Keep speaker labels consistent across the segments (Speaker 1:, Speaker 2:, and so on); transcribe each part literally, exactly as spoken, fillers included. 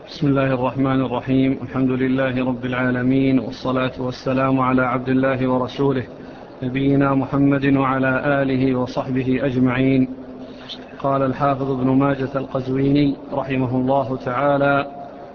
Speaker 1: بسم الله الرحمن الرحيم. الحمد لله رب العالمين، والصلاة والسلام على عبد الله ورسوله نبينا محمد وعلى آله وصحبه أجمعين. قال الحافظ ابن ماجة القزويني رحمه الله تعالى: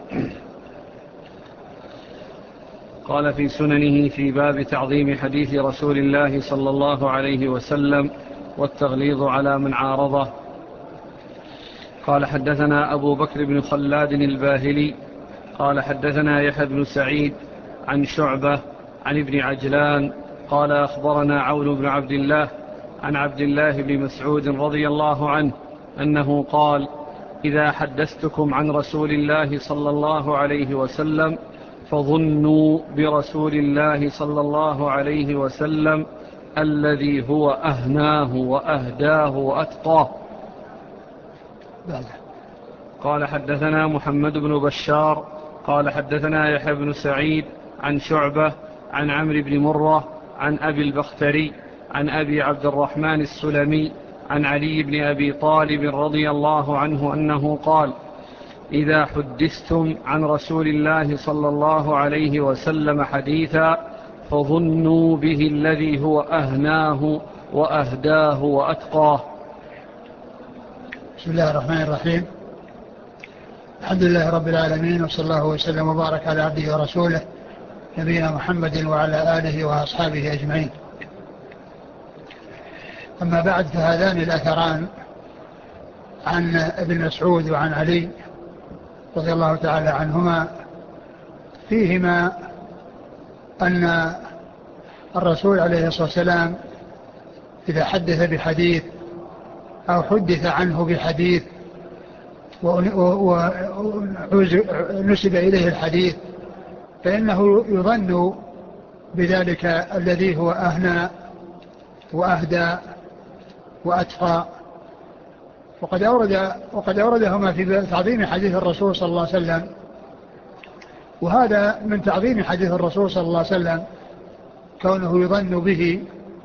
Speaker 1: قال في سننه في باب تعظيم حديث رسول الله صلى الله عليه وسلم والتغليظ على من عارضه. قال حدثنا أبو بكر بن خلاد الباهلي قال حدثنا يحيى بن سعيد عن شعبة عن ابن عجلان قال أخبرنا عون بن عبد الله عن عبد الله بن مسعود رضي الله عنه أنه قال: إذا حدثتكم عن رسول الله صلى الله عليه وسلم فظنوا برسول الله صلى الله عليه وسلم الذي هو أهناه وأهداه وأتقاه. قال حدثنا محمد بن بشار قال حدثنا يحيى بن سعيد عن شعبة عن عمرو بن مرة عن أبي البختري عن أبي عبد الرحمن السلمي عن علي بن أبي طالب رضي الله عنه أنه قال: إذا حدثتم عن رسول الله صلى الله عليه وسلم حديثا فظنوا به الذي هو أهناه وأهداه وأتقاه.
Speaker 2: بسم الله الرحمن الرحيم. الحمد لله رب العالمين، وصلى الله وسلم وبارك على عبده ورسوله نبينا محمد وعلى آله وأصحابه أجمعين. أما بعد، فهذان الأثران عن ابن مسعود وعن علي رضي الله تعالى عنهما فيهما أن الرسول عليه الصلاة والسلام إذا حدث بحديث أو حدث عنه بحديث ونسب إليه الحديث فإنه يظن بذلك الذي هو أهنى وأهدى وأتقى. وقد أورد وقد أوردهما في تعظيم حديث الرسول صلى الله عليه وسلم، وهذا من تعظيم حديث الرسول صلى الله عليه وسلم كونه يظن به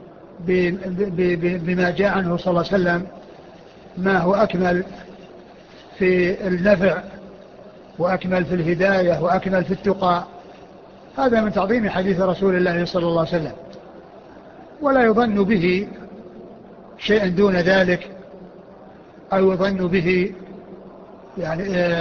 Speaker 2: بما جاء عنه صلى الله عليه وسلم ما هو أكمل في النفع وأكمل في الهداية وأكمل في التقى. هذا من تعظيم حديث رسول الله صلى الله عليه وسلم، ولا يظن به شيئا دون ذلك، أو يظن به يعني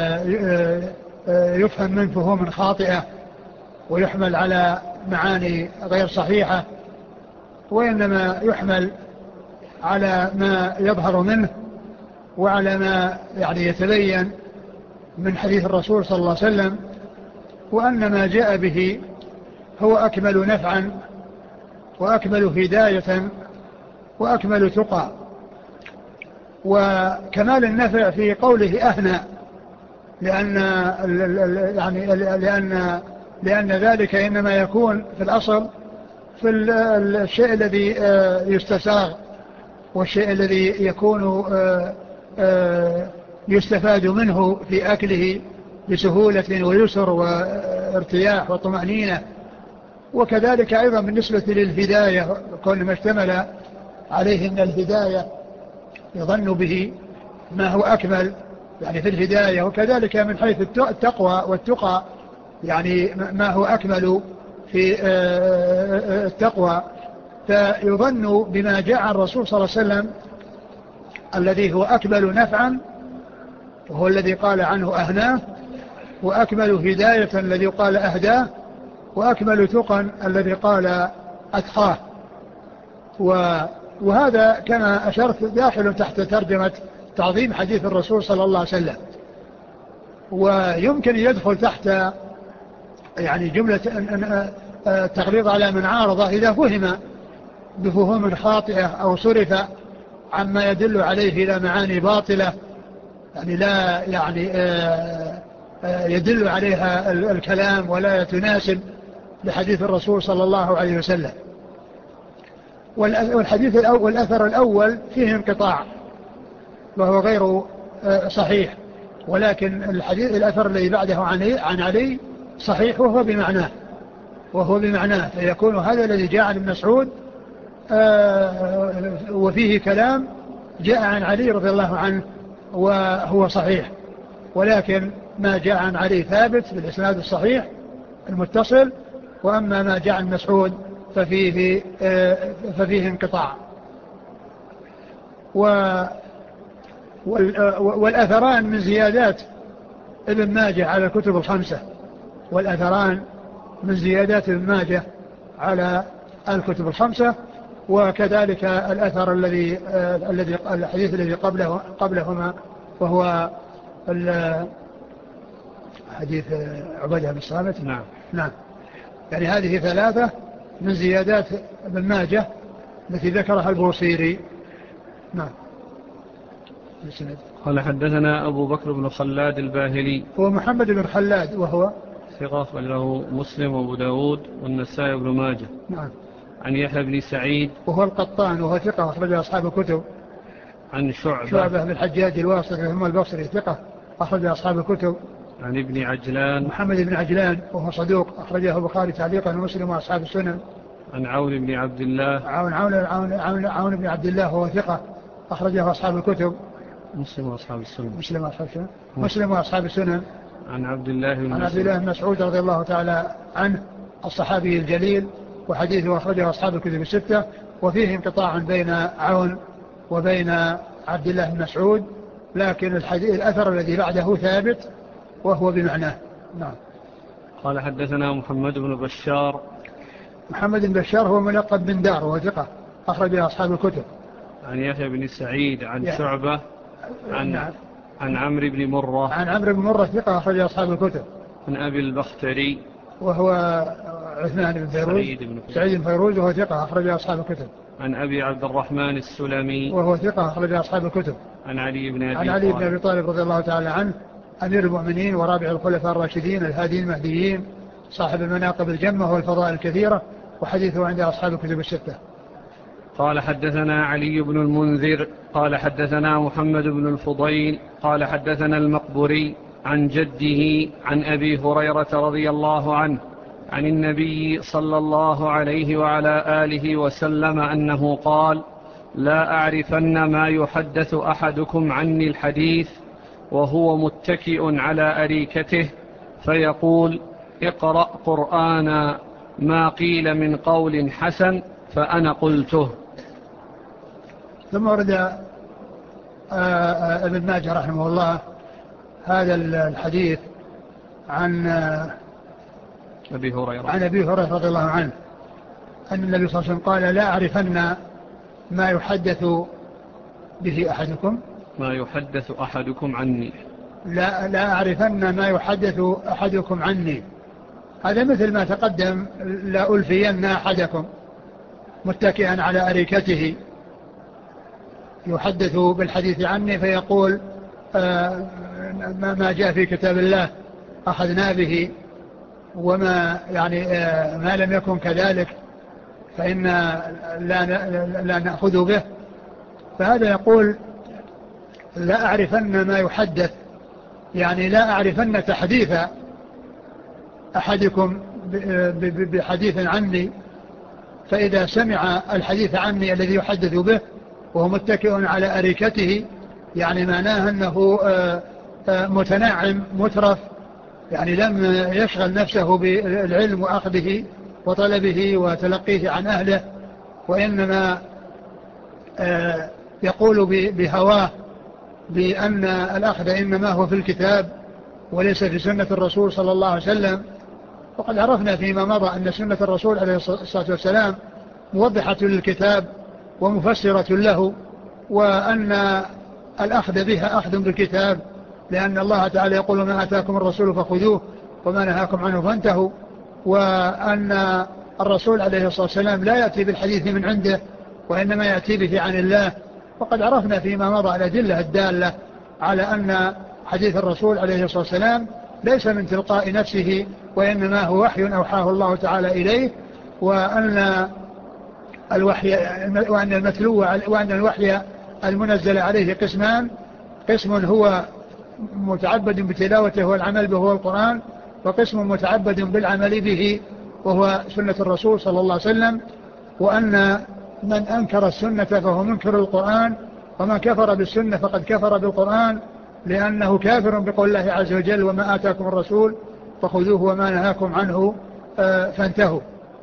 Speaker 2: يفهم من فهوم خاطئة ويحمل على معاني غير صحيحة، وإنما يحمل على ما يظهر منه وعلى ما يعني يتبين من حديث الرسول صلى الله عليه وسلم، وأن ما جاء به هو أكمل نفعا وأكمل هداية وأكمل تقى. وكمال النفع في قوله أهنى، لأن يعني لأن لأن ذلك إنما يكون في الأصل في الشيء الذي يستساغ والشيء الذي يكون يستفاد منه في أكله بسهولة ويسر وارتياح وطمأنينة. وكذلك أيضا بالنسبة للهداية، كل ما اشتمل عليه من الهداية يظن به ما هو أكمل يعني في الهداية، وكذلك من حيث التقوى والتقى يعني ما هو أكمل في التقوى. فيظن بما جاء عن الرسول صلى الله عليه وسلم الذي هو أكمل نفعا وهو الذي قال عنه أهناه، وأكمل هداية الذي قال أهداه، وأكمل تقى الذي قال أتقاه. وهذا كما أشرت داخل تحت ترجمة تعظيم حديث الرسول صلى الله عليه وسلم، ويمكن يدخل تحت يعني جملة التغليظ على من عارضه إذا فهم بفهوم خاطئة أو صرف عما يدل عليه إلى معاني باطلة، يعني لا يعني يدل عليها الكلام ولا تناسب لحديث الرسول صلى الله عليه وسلم. والحديث الأول والأثر الأول فيه انقطاع وهو غير صحيح، ولكن الحديث الأثر الذي بعده عن علي صحيح وهو بمعناه وهو بمعناه فيكون هذا الذي جاء عن ابن مسعود وفيه كلام جاء عن علي رضي الله عنه وهو صحيح. ولكن ما جاء عن علي ثابت بالإسناد الصحيح المتصل، وأما ما جاء عن مسعود ففيه, ففيه انقطاع. والأثران من زيادات ابن ماجه على الكتب الخمسة، والأثران من زيادات ابن ماجه على الكتب الخمسة، وكذلك الأثر الذي الذي الحديث الذي قبله قبلهما وهو حديث عبادة بن الصامت.
Speaker 1: نعم
Speaker 2: نعم. يعني هذه ثلاثة من زيادات ابن ماجه التي ذكرها البوصيري. نعم.
Speaker 1: قال حدثنا أبو بكر بن خلاد الباهلي،
Speaker 2: هو محمد بن خلاد وهو
Speaker 1: ثقة له مسلم وابو داود والنسائي بن ماجه.
Speaker 2: نعم.
Speaker 1: عن يحيى بن سعيد
Speaker 2: وهو القطان وهو ثقة أخرج أصحاب الكتب.
Speaker 1: عن شعبة
Speaker 2: شعبة بن الحجاج الواسطي ثم البصري ثقة أخرج أصحاب الكتب.
Speaker 1: عن ابن عجلان
Speaker 2: محمد بن عجلان وهو صدوق أخرجه البخاري تعليقا ومسلم وأصحاب السنن.
Speaker 1: عن عون بن عبد الله
Speaker 2: عون عون عون عون, عون بن عبد الله وهو ثقة أخرجه أصحاب الكتب.
Speaker 1: مسلم وأصحاب السنن.
Speaker 2: مسلم وأصحاب السنن. مسلم وأصحاب السنن.
Speaker 1: عن عبد الله بن
Speaker 2: عن عبد الله بن مسعود رضي الله تعالى عنه الصحابي الجليل، وحديثه أخرجه أصحاب الكتب الستة، وفيه انقطاع بين عون وبين عبد الله بن مسعود، لكن الحديث الأثر الذي بعده ثابت وهو بمعناه. نعم.
Speaker 1: قال حدثنا محمد بن بشار.
Speaker 2: محمد بن بشار هو ملقب بن دار وهو ثقة أخرج أصحاب الكتب.
Speaker 1: عن يحيى بن سعيد عن
Speaker 2: يعني
Speaker 1: شعبة عن
Speaker 2: نعم.
Speaker 1: عن عمرو بن مرة
Speaker 2: عن عمرو بن مرة ثقة أخرج أصحاب الكتب.
Speaker 1: عن أبي البختري
Speaker 2: وهو عثمان بن فيروز
Speaker 1: سعيد بن فيروز,
Speaker 2: سعيد بن فيروز وهو ثقة أخرج أصحاب الكتب.
Speaker 1: عن أبي عبد الرحمن السلمي
Speaker 2: وهو ثقة أخرج أصحاب الكتب.
Speaker 1: عن علي بن أبي
Speaker 2: عن علي بن أبي طالب رضي الله تعالى عنه أمير المؤمنين ورابع الخلفاء الراشدين الهاديين المهديين صاحب المناقب الجمة والفضائل الكثيرة، وحديثه عند أصحاب الكتب الستة.
Speaker 1: قال حدثنا علي بن المنذر قال حدثنا محمد بن الفضيل قال حدثنا المقبري عن جده عن أبي هريرة رضي الله عنه عن النبي صلى الله عليه وعلى آله وسلم أنه قال: لا أعرفن ما يحدث أحدكم عني الحديث وهو متكئ على أريكته فيقول: اقرأ قرآنا ما قيل من قول حسن فأنا قلته.
Speaker 2: ثم ورد ابن ماجه رحمه الله هذا الحديث عن
Speaker 1: أبي هريرة
Speaker 2: عن أبي هريرة رضي الله عنه أن النبي صلى الله عليه وسلم قال: لا أعرفن ما يحدث به أحدكم
Speaker 1: ما يحدث أحدكم عني
Speaker 2: لا, لا أعرفن ما يحدث أحدكم عني. هذا مثل ما تقدم: لا ألفين أحدكم متكئا على أريكته يحدث بالحديث عني فيقول آه ما جاء في كتاب الله أخذنا به، وما يعني آه ما لم يكن كذلك فإن لا, لا نأخذ به. فهذا يقول: لا أعرفن ما يحدث، يعني لا أعرفن تحديث أحدكم بحديث عني، فإذا سمع الحديث عني الذي يحدث به وهو متكئ على أريكته يعني معناه أنه متنعم مترف، يعني لم يشغل نفسه بالعلم وأخذه وطلبه وتلقيه عن أهله، وإنما يقول بهواه بأن الأخذ إنما هو في الكتاب وليس في سنة الرسول صلى الله عليه وسلم. وقد عرفنا فيما مضى أن سنة الرسول عليه الصلاة والسلام موضحة للكتاب ومفسرة له، وأن الأخذ بها أخذ بالكتاب، لأن الله تعالى يقول: ما آتاكم الرسول فخذوه وما نهاكم عنه فانتهوا، وأن الرسول عليه الصلاة والسلام لا يأتي بالحديث من عنده وإنما يأتي به عن الله. وقد عرفنا فيما مضى الأدلة الدالة على أن حديث الرسول عليه الصلاة والسلام ليس من تلقاء نفسه وإنما هو وحي أوحاه الله تعالى إليه، وأن الوحي وأن المتلو وأن الوحي المنزل عليه قسمان: قسم هو متعبد بتلاوته والعمل به هو القرآن، وقسم متعبد بالعمل به وهو سنة الرسول صلى الله عليه وسلم، وأن من أنكر السنة فهو منكر القرآن، ومن كفر بالسنة فقد كفر بالقرآن، لأنه كافر بقول الله عز وجل وما آتاكم الرسول فخذوه وما نهاكم عنه فانتهوا.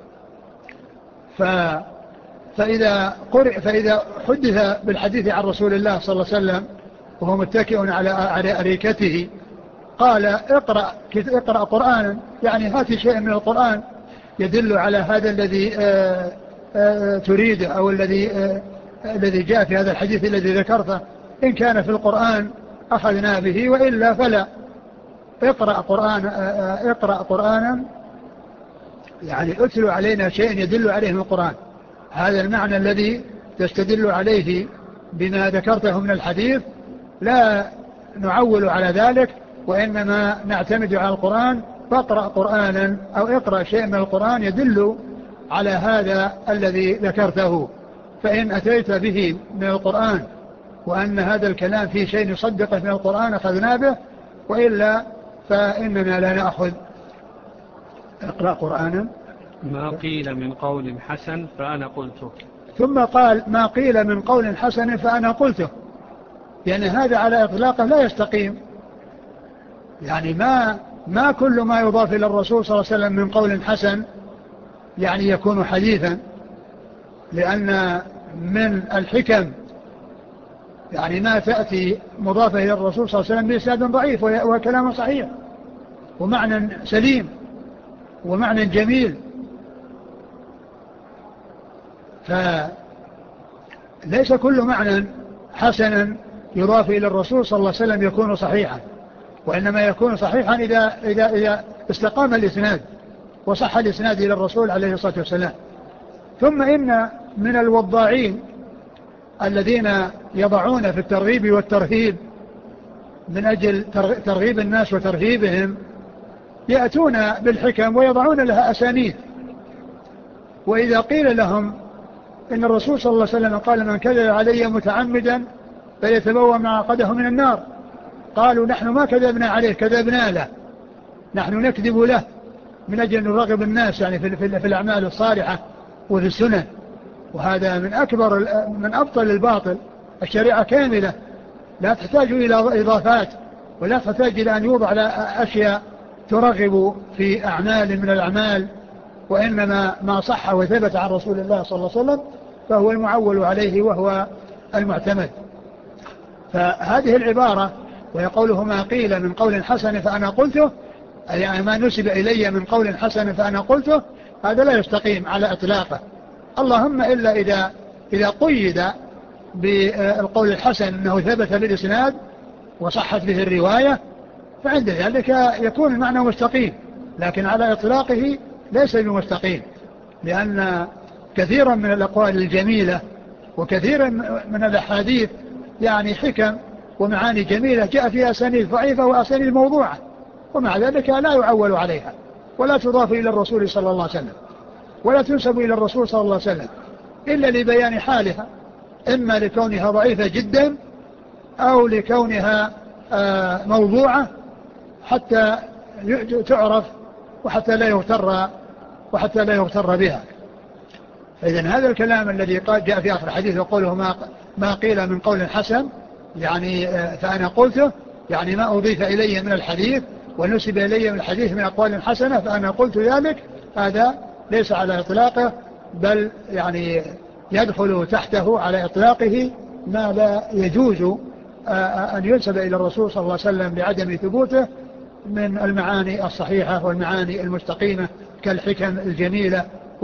Speaker 2: فإذا, قرئ فإذا حدث بالحديث عن رسول الله صلى الله عليه وسلم وهو متكئ على على أريكته قال اقرأ, اقرأ قرآنا، يعني هات شيء من القرآن يدل على هذا الذي آآ آآ تريده أو الذي الذي جاء في هذا الحديث الذي ذكرته. إن كان في القرآن أخذنا به وإلا فلا. اقرأ قرآن اقرأ قرآنا يعني اتلو علينا شيء يدل عليه من القرآن. هذا المعنى الذي تستدل عليه بما ذكرته من الحديث لا نعول على ذلك، وإنما نعتمد على القرآن. فاقرأ قرآنا أو اقرأ شيء من القرآن يدل على هذا الذي ذكرته. فإن أتيت به من القرآن وأن هذا الكلام فيه شيء يصدقه من القرآن أخذنا به، وإلا فإننا لا نأخذ. اقرأ قرآنا
Speaker 1: ما قيل من قول حسن فأنا قلته.
Speaker 2: ثم قال ما قيل من قول حسن فأنا قلته، يعني هذا على إطلاقه لا يستقيم. يعني ما ما كل ما يضاف إلى الرسول صلى الله عليه وسلم من قول حسن يعني يكون حديثا، لأن من الحكم يعني ما تأتي مضافة إلى الرسول صلى الله عليه وسلم بإسناد ضعيف وكلام صحيح ومعنى سليم ومعنى جميل. فليس كل معنى حسنا يضاف إلى الرسول صلى الله عليه وسلم يكون صحيحا، وإنما يكون صحيحا إذا, إذا, إذا استقام الإسناد وصح الإسناد إلى الرسول عليه الصلاة والسلام. ثم إن من الوضاعين الذين يضعون في الترغيب والترهيب من أجل ترغيب الناس وترهيبهم يأتون بالحكم ويضعون لها أسانيد. وإذا قيل لهم إن الرسول صلى الله عليه وسلم قال من كذب علي متعمدا فليتبوأ مقعده من النار، قالوا نحن ما كذبنا عليه، كذبنا له، نحن نكذب له من أجل نرغب الناس يعني في, في, في الأعمال الصالحة وفي السنن. وهذا من أكبر من أبطل الباطل. الشريعة كاملة لا تحتاج إلى إضافات ولا تحتاج إلى أن يوضع أشياء ترغب في أعمال من الأعمال، وإنما ما صح وثبت عن رسول الله صلى الله عليه وسلم فهو المعول عليه وهو المعتمد. فهذه العبارة ويقوله ما قيل من قول حسن فأنا قلته، يعني ما نسب إلي من قول حسن فأنا قلته، هذا لا يستقيم على إطلاقه. اللهم إلا إذا, إذا قيد بالقول الحسن أنه ثبت بالإسناد وصحت به الرواية فعند ذلك يكون المعنى مستقيم، لكن على إطلاقه ليس بمستقيم، لأن كثيرا من الأقوال الجميلة وكثيرا من الأحاديث يعني حكم ومعاني جميلة جاء فيها أسانيد ضعيفة وأسانيد موضوعة، ومع ذلك لا يعول عليها ولا تضاف إلى الرسول صلى الله عليه وسلم ولا تنسب إلى الرسول صلى الله عليه وسلم إلا لبيان حالها، إما لكونها ضعيفة جدا أو لكونها موضوعة حتى تعرف وحتى لا يغتر وحتى لا يغتر بها. فإذن هذا الكلام الذي قال جاء في آخر الحديث وقوله ما, ما قيل من قول حسن يعني فأنا قلته، يعني ما أضيف إلي من الحديث ونسب إلي من الحديث من أقوال حسنة فأنا قلت ذلك، هذا ليس على إطلاقه، بل يعني يدخل تحته على إطلاقه ما لا يجوز أن ينسب إلى الرسول صلى الله عليه وسلم لعدم ثبوته من المعاني الصحيحة والمعاني المستقيمة كالحكم الجميلة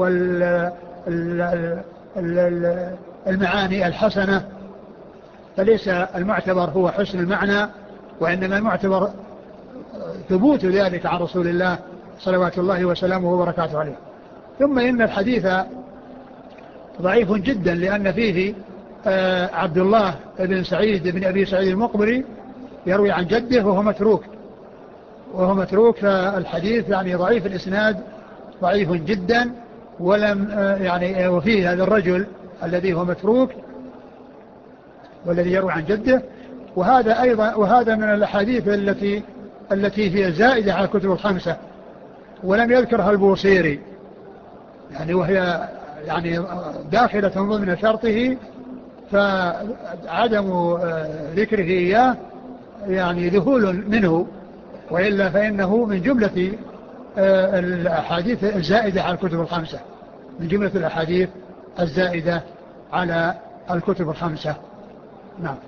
Speaker 2: والمعاني الحسنة. فليس المعتبر هو حسن المعنى، وإنما المعتبر ثبوت ذلك عن رسول الله صلوات الله وسلامه وبركاته عليه. ثم إن الحديث ضعيف جدا لأن فيه عبد الله بن سعيد بن أبي سعيد المقبري يروي عن جده وهو متروك وهو متروك فالحديث يعني ضعيف الإسناد ضعيف جدا، ولم يعني وفيه هذا الرجل الذي هو متروك والذي يروي عن جده. وهذا أيضا وهذا من الأحاديث التي التي هي زائدة على الكتب الخمسة ولم يذكرها البوصيري، يعني وهي يعني داخلة ضمن شرطه، فعدم ذكره إياه يعني ذهول منه، وإلا فإنه من جملة الأحاديث الزائدة على الكتب الخمسة، من جملة الأحاديث الزائدة على الكتب الخمسة. نعم.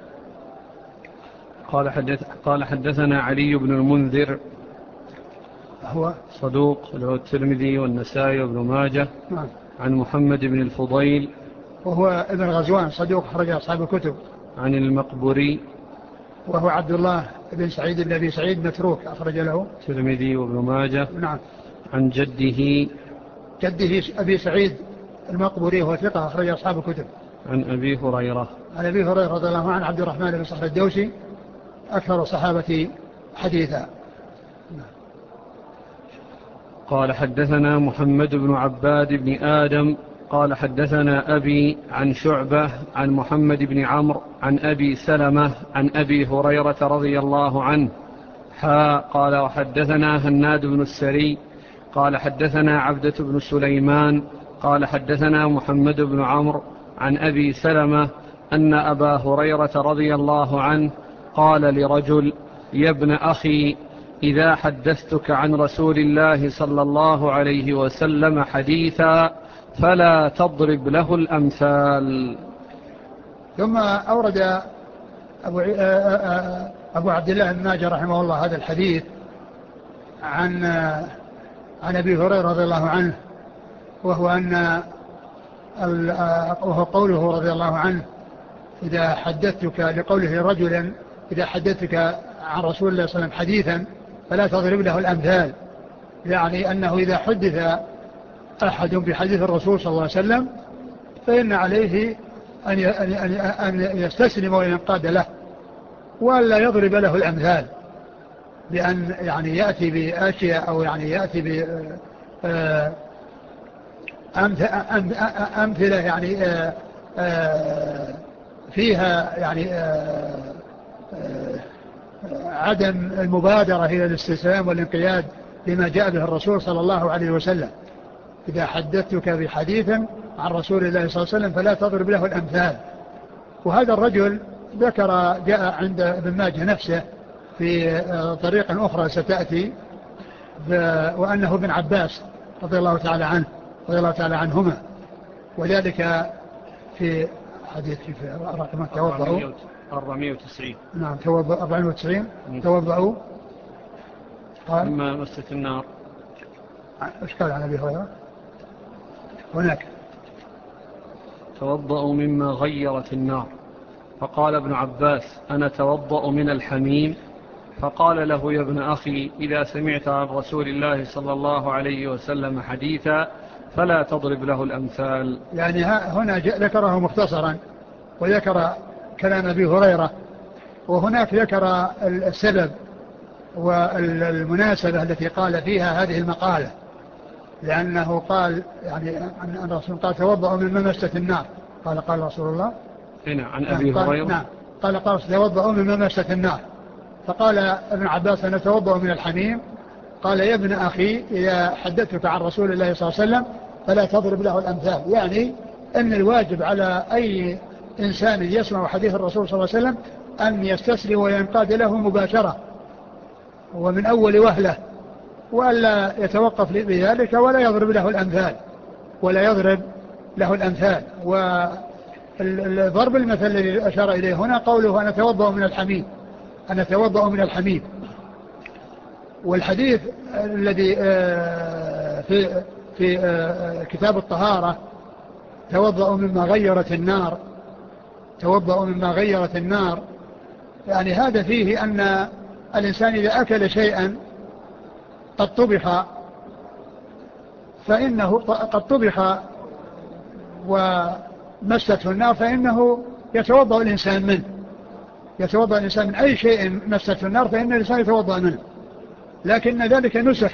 Speaker 1: قال حدث قال حدثنا علي بن المنذر
Speaker 2: هو
Speaker 1: صدوق له الترمذي والنسائي وابن ماجه.
Speaker 2: نعم.
Speaker 1: عن محمد بن الفضيل
Speaker 2: وهو ابن غزوان صدوق أخرج أصحاب الكتب.
Speaker 1: عن المقبري
Speaker 2: وهو عبد الله بن سعيد بن أبي سعيد متروك أخرج له
Speaker 1: الترمذي وابن ماجه.
Speaker 2: نعم.
Speaker 1: عن جده
Speaker 2: جده أبي سعيد المقبري وهو ثقة أخرج أصحاب الكتب.
Speaker 1: عن أبي هريرة
Speaker 2: عن أبي هريرة رضي الله عنه عبد الرحمن بن صخر الدوسي أكثر الصحابة حديثا.
Speaker 1: قال حدثنا محمد بن عباد بن آدم قال حدثنا أبي عن شعبة عن محمد بن عمرو عن أبي سلمة عن أبي هريرة رضي الله عنه حا قال وحدثنا هناد بن السري قال حدثنا عبدة بن سليمان قال حدثنا محمد بن عمرو عن أبي سلمة أن أبا هريرة رضي الله عنه قال لرجل يا ابن أخي إذا حدثتك عن رسول الله صلى الله عليه وسلم حديثا فلا تضرب له الأمثال.
Speaker 2: ثم أورد أبو, أبو عبد الله بن ماجه رحمه الله هذا الحديث عن عن أبي هريرة رضي الله عنه، وهو أن وهو قوله رضي الله عنه إذا حدثتك لقوله رجلا إذا حدثتك عن رسول الله صلى الله عليه وسلم حديثا فلا تضرب له الأمثال، يعني أنه إذا حدث أحد بحديث الرسول صلى الله عليه وسلم فإن عليه أن أن يستسلم وينقاد له ولا يضرب له الأمثال، بأن يعني يأتي بأشياء أو يعني يأتي ب أمثلة يعني فيها يعني عدم المبادرة إلى الاستسلام والانقياد لما جاء به الرسول صلى الله عليه وسلم. إذا حدثتك بحديث عن رسول الله صلى الله عليه وسلم فلا تضرب له الأمثال. وهذا الرجل ذكر جاء عند ابن ماجه نفسه في طريق أخرى ستأتي وأنه ابن عباس رضي الله تعالى عنه رضي الله تعالى عنهما، وذلك في حديث في رقم توضعوا
Speaker 1: أربعمائة وتسعين.
Speaker 2: نعم توضعوا أربعمائة وتسعين توضعوا
Speaker 1: قال مما مست النار.
Speaker 2: ايش قال عن أبي هريرة هناك؟
Speaker 1: توضأوا مما غيرت النار. فقال ابن عباس أنا توضأ من الحميم. فقال له يا ابن أخي إذا سمعت عن رسول الله صلى الله عليه وسلم حديثا فلا تضرب له الأمثال.
Speaker 2: يعني هنا ذكره مختصرا وذكر كلام أبي هريرة، وهناك ذكر السبب والمناسبة التي قال فيها هذه المقالة، لأنه قال يعني أن الرسول قال توضأوا مما مست النار. قال قال رسول الله
Speaker 1: هنا عن أبي هريرة
Speaker 2: نعم قال قال توضأوا مما مست النار. فقال ابن عباس أنا توضأ من الحميم. قال يا ابن أخي إذا حدثتك عن رسول الله صلى الله عليه وسلم فلا تضرب له الأمثال، يعني أن الواجب على أي إنسان يسمع حديث الرسول صلى الله عليه وسلم أن يستسلم وينقاد له مباشرة ومن أول وهلة، وألا يتوقف بذلك ولا يضرب له الأمثال ولا يضرب له الأمثال. والضرب المثل الذي أشار إليه هنا قوله أنا توضأ من الحميم، أنا توضأ من الحميم. والحديث الذي في في كتاب الطهارة توضأ مما غيرت النار، توضأ مما غيرت النار، يعني هذا فيه أن الإنسان إذا أكل شيئا قد طبخ فإنه قد طبخ ومسته النار فإنه يتوضأ الإنسان منه، يتوضأ الإنسان من أي شيء مسته النار فإن الإنسان يتوضأ منه. لكن ذلك نسخ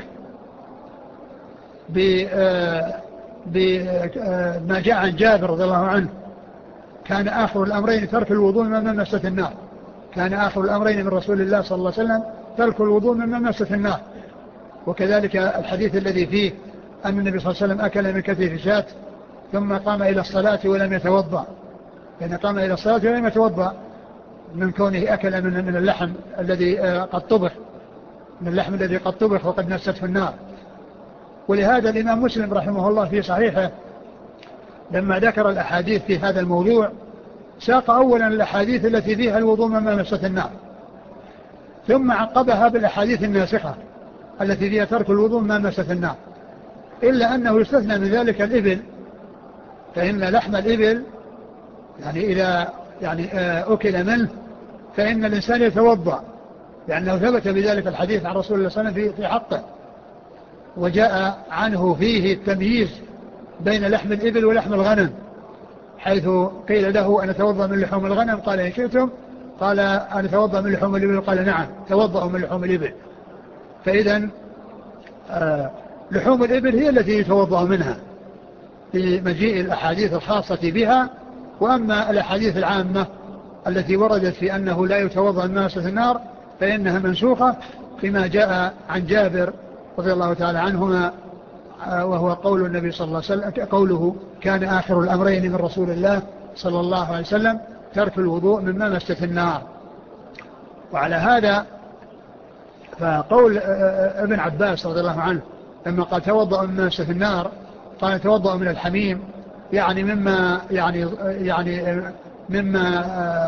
Speaker 2: بما جاء عن جابر رضي الله عنه كان آخر الأمرين ترك الوضوء مما مست النار، كان آخر الأمرين من رسول الله صلى الله عليه وسلم ترك الوضوء مما مست النار. وكذلك الحديث الذي فيه أن النبي صلى الله عليه وسلم أكل من كتف شاة ثم قام إلى الصلاة ولم يتوضأ، يعني قام إلى الصلاة ولم يتوضأ، من كونه أكل من من اللحم الذي قد طبخ، من اللحم الذي قد طبخ وقد نسته النار. ولهذا الإمام مسلم رحمه الله في صحيحه لما ذكر الأحاديث في هذا الموضوع ساق أولا الأحاديث التي فيها الوضوء مما مست النار، ثم عقبها بالأحاديث الناسخة التي فيها ترك الوضوء مما مست النار، إلا أنه يستثنى من ذلك الإبل، فإن لحم الإبل يعني إذا يعني أكل منه فإن الإنسان يتوضأ، لأنه ثبت بذلك الحديث عن رسول الله صلى الله عليه وسلم في حقه، وجاء عنه فيه التمييز بين لحم الإبل ولحم الغنم، حيث قيل له أن أتوضأ من لحوم الغنم قال إن شئتم، قال أن أتوضأ من لحوم الإبل قال نعم توضأوا من لحوم الإبل. فإذا آه لحوم الإبل هي التي يتوضأ منها في مجيء الأحاديث الخاصة بها، وأما الأحاديث العامة التي وردت في أنه لا يتوضأ من ماسة النار فإنها منسوخة فيما جاء عن جابر رضي الله تعالى عنهما، وهو قول النبي صلى الله عليه وسلم، قوله كان آخر الأمرين من رسول الله صلى الله عليه وسلم ترك الوضوء مما مست النار. وعلى هذا فقول ابن عباس رضي الله عنه لما قال توضأ مما مست النار قال توضأ من الحميم، يعني مما يعني يعني مما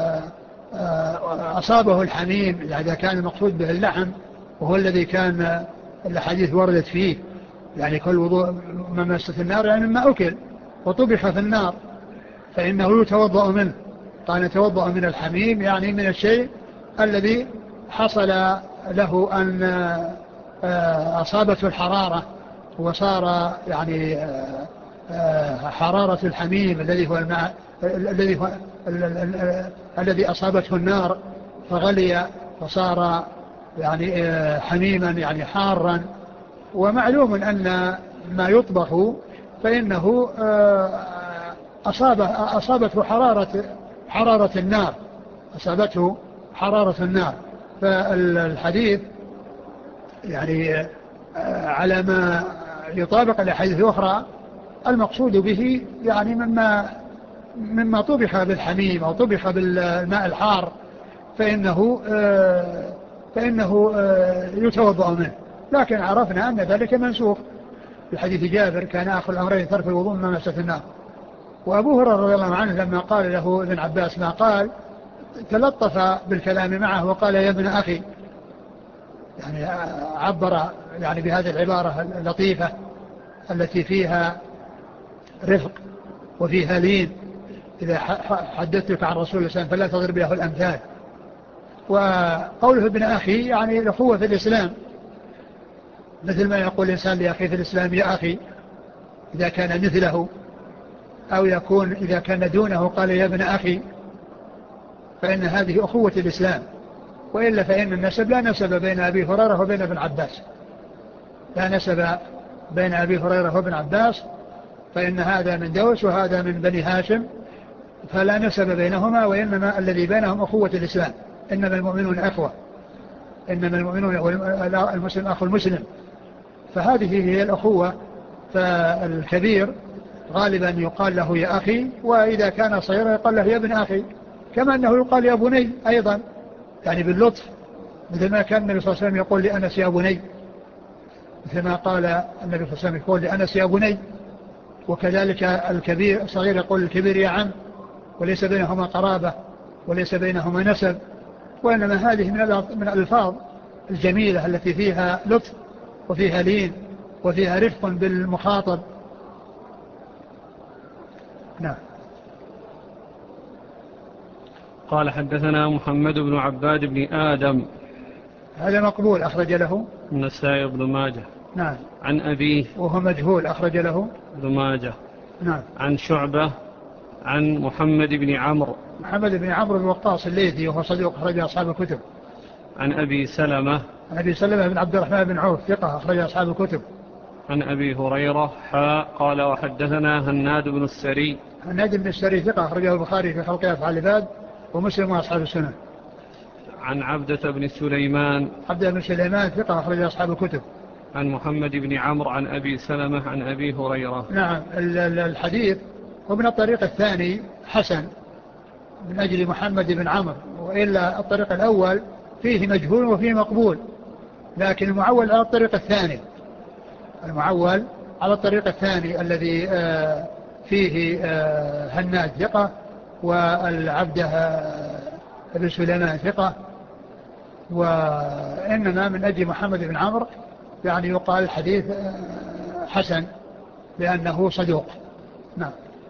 Speaker 2: أصابه الحميم، إذا كان المقصود به اللحم وهو الذي كان الحديث وردت فيه، يعني كل وضوء مما مست النار يعني مما أكل وطبخ في النار فإنه يتوضأ منه. قال يتوضأ من الحميم يعني من الشيء الذي حصل له أن أصابته الحرارة وصار يعني حرارة الحميم الذي هو الماء الذي هو الذي أصابته النار فغلي فصار يعني حميما يعني حارا. ومعلوم أن ما يطبخ فإنه أصابه أصابته حرارة حرارة النار أصابته حرارة النار. فالحديث يعني على ما يطابق الأحاديث الأخرى المقصود به يعني مما مما طبخ بالحميم أو طبخ بالماء الحار فإنه فإنه يتوضأ منه. لكن عرفنا أن ذلك منسوخ في حديث جابر كان آخر الأمرين ترك الوضوء مما مست النار. وأبو هريرة رضي الله عنه لما قال له ابن عباس ما قال تلطف بالكلام معه وقال يا ابن أخي، يعني عبر يعني بهذه العبارة اللطيفة التي فيها رفق وفيها لين، إذا حدثتك عن رسول الله صلى الله عليه وسلم فلا تضرب له الأمثال. وقوله ابن أخي يعني الأخوة في الإسلام، مثل ما يقول الإنسان لأخي في الإسلام يا أخي إذا كان مثله، أو يكون إذا كان دونه قال يا ابن أخي، فإن هذه أخوة الإسلام. وإلا فإن النسب لا نسب بين أبي هريرة وبين ابن عباس، لا نسب بين أبي هريرة وابن عباس، فإن هذا من دوس وهذا من بني هاشم، فلا نسب بينهما، وإنما الذي بينهم أخوة الإسلام. إنما المؤمنون أخوة، إنما المؤمنون المسلم أخو المسلم، فهذه هي الأخوة. فالكبير غالبا يقال له يا أخي، وإذا كان صغيرا يقال له يا ابن أخي، كما أنه يقال يا بني أيضا يعني باللطف، مثل ما كان النبي صلى الله عليه وسلم يقول لأنس يا بني، مثل ما قال النبي صلى الله عليه وسلم يقول لأنس يا بني. وكذلك الكبير الصغير يقول الكبير يا عم، وليس بينهما قرابة وليس بينهما نسب، وإنما هذه من الألفاظ الجميلة التي فيها لطف وفيها لين وفيها رفق بالمخاطب. نعم.
Speaker 1: قال حدثنا محمد بن عباد بن آدم،
Speaker 2: هذا مقبول أخرج له
Speaker 1: النسائي بن ماجه.
Speaker 2: نعم.
Speaker 1: عن أبيه
Speaker 2: وهو مجهول أخرج له
Speaker 1: ابن ماجه.
Speaker 2: نعم.
Speaker 1: عن شعبة عن محمد بن عمرو
Speaker 2: محمد بن عمرو بن وقاص الليثي وهو صديق أخرج أصحاب الكتب.
Speaker 1: عن أبي سلمة
Speaker 2: عن أبي سلمة بن عبد الرحمن بن عوف ثقة أخرج أصحاب الكتب.
Speaker 1: عن أبي هريرة حاء قال وحدثنا هناد بن السري.
Speaker 2: هناد بن السري ثقة أخرجه البخاري في خلق أفعال العباد ومسلم وأصحاب السنن.
Speaker 1: عن عبدة بن سليمان.
Speaker 2: عبدة بن سليمان ثقة أخرج أصحاب الكتب.
Speaker 1: عن محمد بن عمرو عن أبي سلمة عن أبي هريرة.
Speaker 2: نعم. الحديث ومن الطريق الثاني حسن من أجل محمد بن عمرو وإلا الطريق الأول فيه مجهول وفيه مقبول، لكن المعول على الطريق الثاني المعول على الطريق الثاني الذي فيه هناد ثقة والعبده ابن سليمان ثقة، وإنما من أجل محمد بن عمرو يعني يقال الحديث حسن لأنه صدوق. نعم.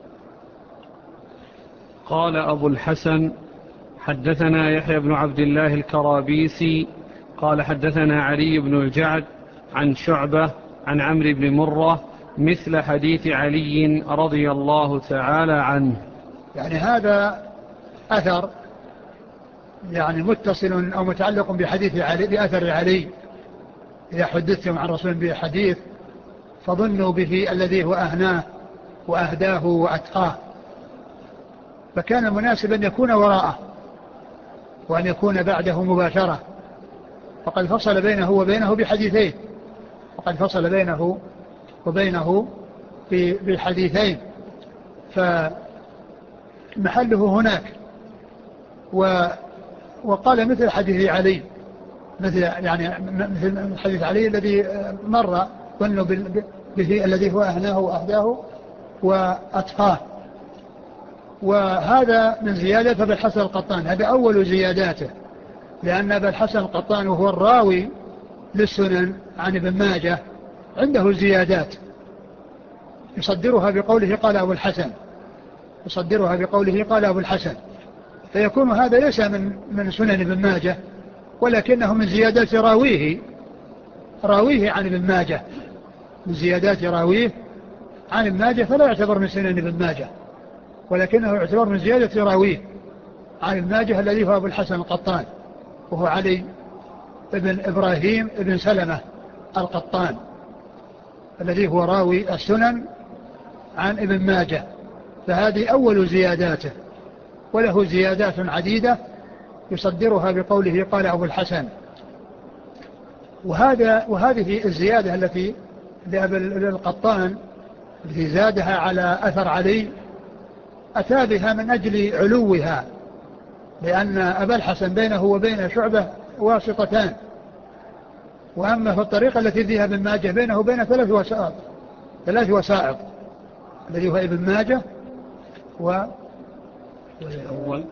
Speaker 1: قال أبو الحسن حدثنا يحيى بن عبد الله الكرابيسي قال حدثنا علي بن الجعد عن شعبة عن عمرو بن مرة مثل حديث علي رضي الله تعالى عنه.
Speaker 2: يعني هذا أثر يعني متصل أو متعلق بحديث علي بأثر علي. إذا حدثتم عن رسول بحديث فظنوا به الذي هو أهناه وأهداه وأتقاه، فكان مناسبا أن يكون وراءه وأن يكون بعده مباشرة، فقد فصل بينه وبينه بحديثين وقد فصل بينه وبينه بحديثين فمحله هناك. وقال مثل حديث علي مثل يعني مثل حديث علي الذي مر ظنوا به الذي هو أهناه وأهداه وأتقاه، وهذا من زيادة أبي الحسن القطان. هذا أول زياداته، لأن أبا الحسن القطان وهو الراوي للسنن عن ابن ماجه عنده زيادات يصدرها بقوله قال أبو الحسن يصدرها بقوله قال أبو الحسن، فيكون هذا ليس من من سنن ابن ماجه ولكنه من زيادات راويه راويه عن ابن ماجه من زيادات راويه عن ابن ماجه، فلا يعتبر من سنن ابن ماجه ولكنه يعتبر من زيادة راويه عن ابن ماجه الذي هو أبو الحسن القطان، وهو علي ابن إبراهيم ابن سلمة القطان الذي هو راوي السنن عن ابن ماجه. فهذه أول زياداته، وله زيادات عديدة يصدرها بقوله قال أبو الحسن. وهذا وهذه الزيادة التي لأبي القطان التي زادها على أثر علي أتى بها من أجل علوها، لأن أبا الحسن بينه وبين شعبة واسطتان، وأما في الطريقة التي فيها ابن ماجه بينه وبين ثلاث وسائط ثلاث وسائط الذي هو ابن ماجه و
Speaker 1: أول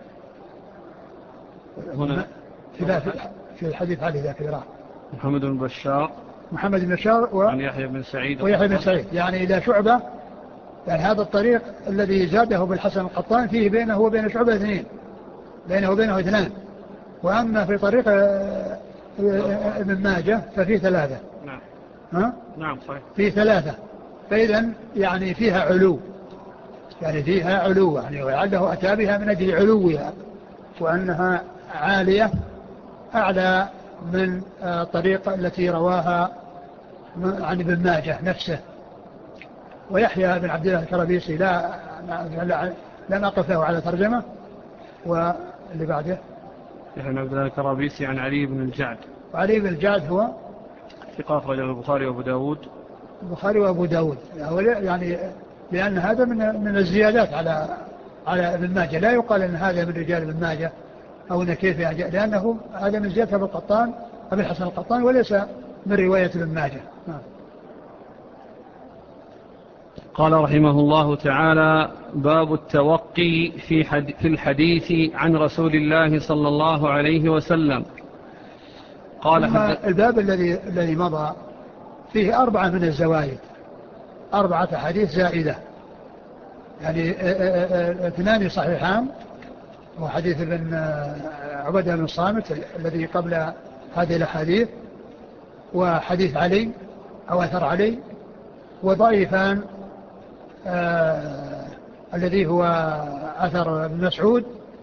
Speaker 1: هنا
Speaker 2: في الحديث علي ذاك الراء
Speaker 1: محمد بن بشار
Speaker 2: محمد بن بشار و...
Speaker 1: عن يحيى بن سعيد
Speaker 2: ويحيى بن سعيد، يعني إلى شعبة. يعني هذا الطريق الذي زاده بالحسن القطان فيه بينه وبين شعبة اثنين بينه وبينه اثنان، وأما في طريق ابن ماجه ففيه ثلاثة.
Speaker 1: نعم.
Speaker 2: ها؟
Speaker 1: نعم صحيح.
Speaker 2: فيه ثلاثة، فإذن يعني فيها علو يعني فيها علو يعني وعده أتى بها من أجل علوها وأنها عالية أعلى من الطريقة التي رواها عن ابن ماجه نفسه. ويحيى بن عبد الله الكرابيسي لا لم أقف له على ترجمة. واللي بعده
Speaker 1: يحيى بن عبد الله الكرابيسي عن علي بن الجعد.
Speaker 2: وعلي بن الجعد هو
Speaker 1: ثقة أخرجه البخاري وأبو داود
Speaker 2: البخاري وأبو داود، يعني لأن هذا من من الزيادات على على ابن ماجه. لا يقال أن هذا من رجال ابن ماجه أو أن كيف يعني، لأنه هذا من زيادة أبي القطان أبي الحسن القطان وليس من رواية ابن ماجه.
Speaker 1: قال رحمه الله تعالى: باب التوقي في, حد في الحديث عن رسول الله صلى الله عليه وسلم. قال
Speaker 2: الباب الذي الذي مضى فيه أربعة من الزوائد، أربعة حديث زائدة، يعني اثنان صحيحان وحديث ابن عبادة بن الصامت الذي قبل هذه الأحاديث، وحديث علي أو أثر علي، وضعيفان آه الذي هو أثر ابن مسعود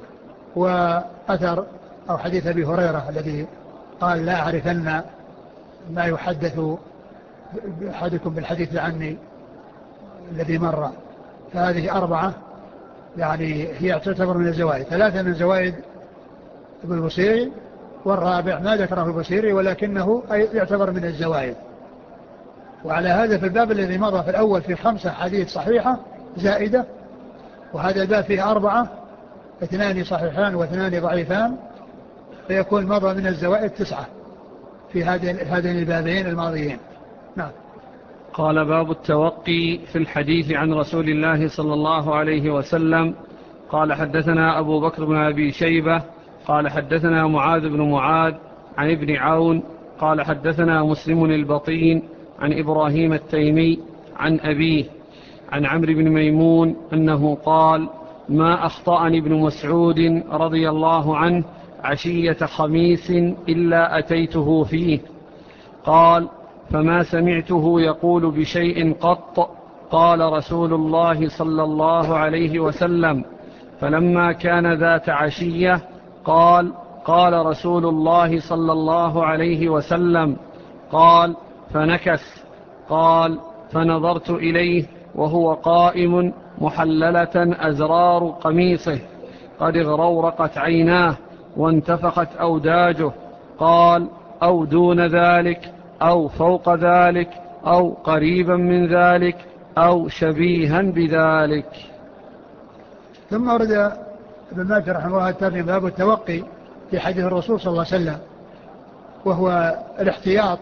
Speaker 2: وأثر أو حديث أبي هريرة الذي قال لا أعرفن ما يحدث أحدكم بالحديث عني الذي مر. فهذه أربعة يعني هي تعتبر من الزوائد، ثلاثة من زوائد ابن البصيري والرابع ما ذكره البصيري ولكنه يعتبر من الزوائد. وعلى هذا في الباب الذي مضى في الأول في خمسة حديث صحيحة زائدة، وهذا الباب فيه أربعة اثنان صحيحان واثنان ضعيفان، فيكون مضى من الزوائد تسعة في هذين البابين الماضيين. نعم.
Speaker 1: قال: باب التوقي في الحديث عن رسول الله صلى الله عليه وسلم. قال: حدثنا أبو بكر بن أبي شيبة قال: حدثنا معاذ بن معاذ عن ابن عون قال: حدثنا مسلم البطين عن إبراهيم التيمي عن أبيه عن عمرو بن ميمون أنه قال: ما أخطأني ابن مسعود رضي الله عنه عشية خميس إلا أتيته فيه. قال: فما سمعته يقول بشيء قط. قال رسول الله صلى الله عليه وسلم: فلما كان ذات عشية قال: قال رسول الله صلى الله عليه وسلم. قال: فنكث. قال: فنظرت إليه وهو قائم محللة أزرار قميصه قد اغرورقت عيناه وانتفخت أوداجه. قال: أو دون ذلك أو فوق ذلك أو قريبا من ذلك أو شبيها بذلك.
Speaker 2: ثم ورد ابن ماجه رحمه الله الترجمة باب التوقي في حديث الرسول صلى الله عليه وسلم، وهو الاحتياط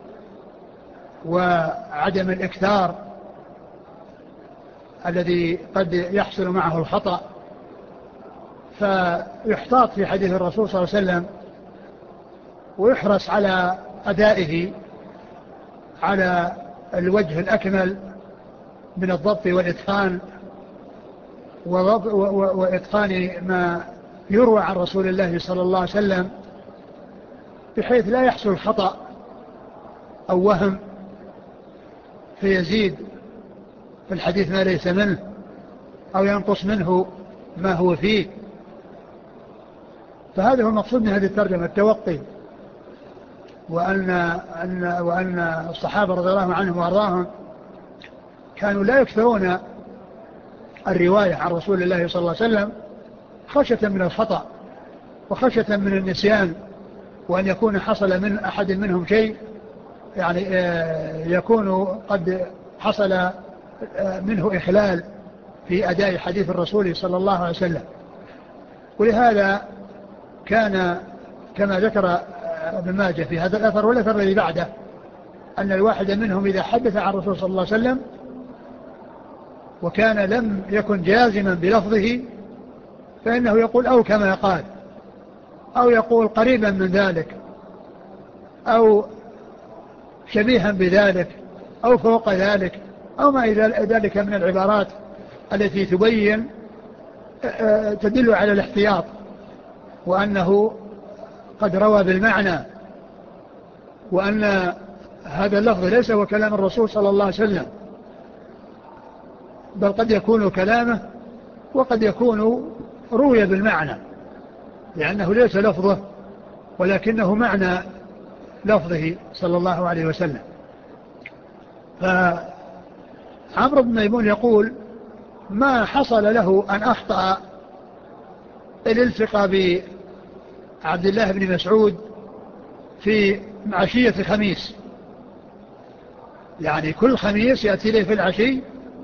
Speaker 2: وعدم الإكثار الذي قد يحصل معه الخطأ، فيحتاط في حديث الرسول صلى الله عليه وسلم ويحرص على أدائه على الوجه الأكمل من الضبط والإتقان وإتقان ما يروى عن رسول الله صلى الله عليه وسلم، بحيث لا يحصل خطأ أو وهم فيزيد في الحديث ما ليس منه أو ينقص منه ما هو فيه. فهذا هو المقصود من هذه الترجمة، التوقي، وأن, أن وأن الصحابة رضي الله عنهم وأرضاهم كانوا لا يكثرون الرواية عن رسول الله صلى الله عليه وسلم خشية من الخطأ وخشية من النسيان، وأن يكون حصل من أحد منهم شيء يعني يكون قد حصل منه إخلال في أداء حديث الرسول صلى الله عليه وسلم. ولهذا كان كما ذكر ابن ماجه في هذا الأثر والأثر الذي بعده أن الواحد منهم إذا حدث عن الرسول صلى الله عليه وسلم وكان لم يكن جازما بلفظه فإنه يقول أو كما قال، أو يقول قريبا من ذلك، أو شبيها بذلك، أو فوق ذلك، أو ما إلى ذلك من العبارات التي تبين تدل على الاحتياط وأنه قد روى بالمعنى، وأن هذا اللفظ ليس هو كلام الرسول صلى الله عليه وسلم، بل قد يكون كلامه وقد يكون روي بالمعنى، لأنه ليس لفظه ولكنه معنى لفظه صلى الله عليه وسلم. فعمرو بن ميمون يقول: ما حصل له أن أخطأ الالتقى بعبد الله بن مسعود في عشية خميس، يعني كل خميس يأتي له في العشي،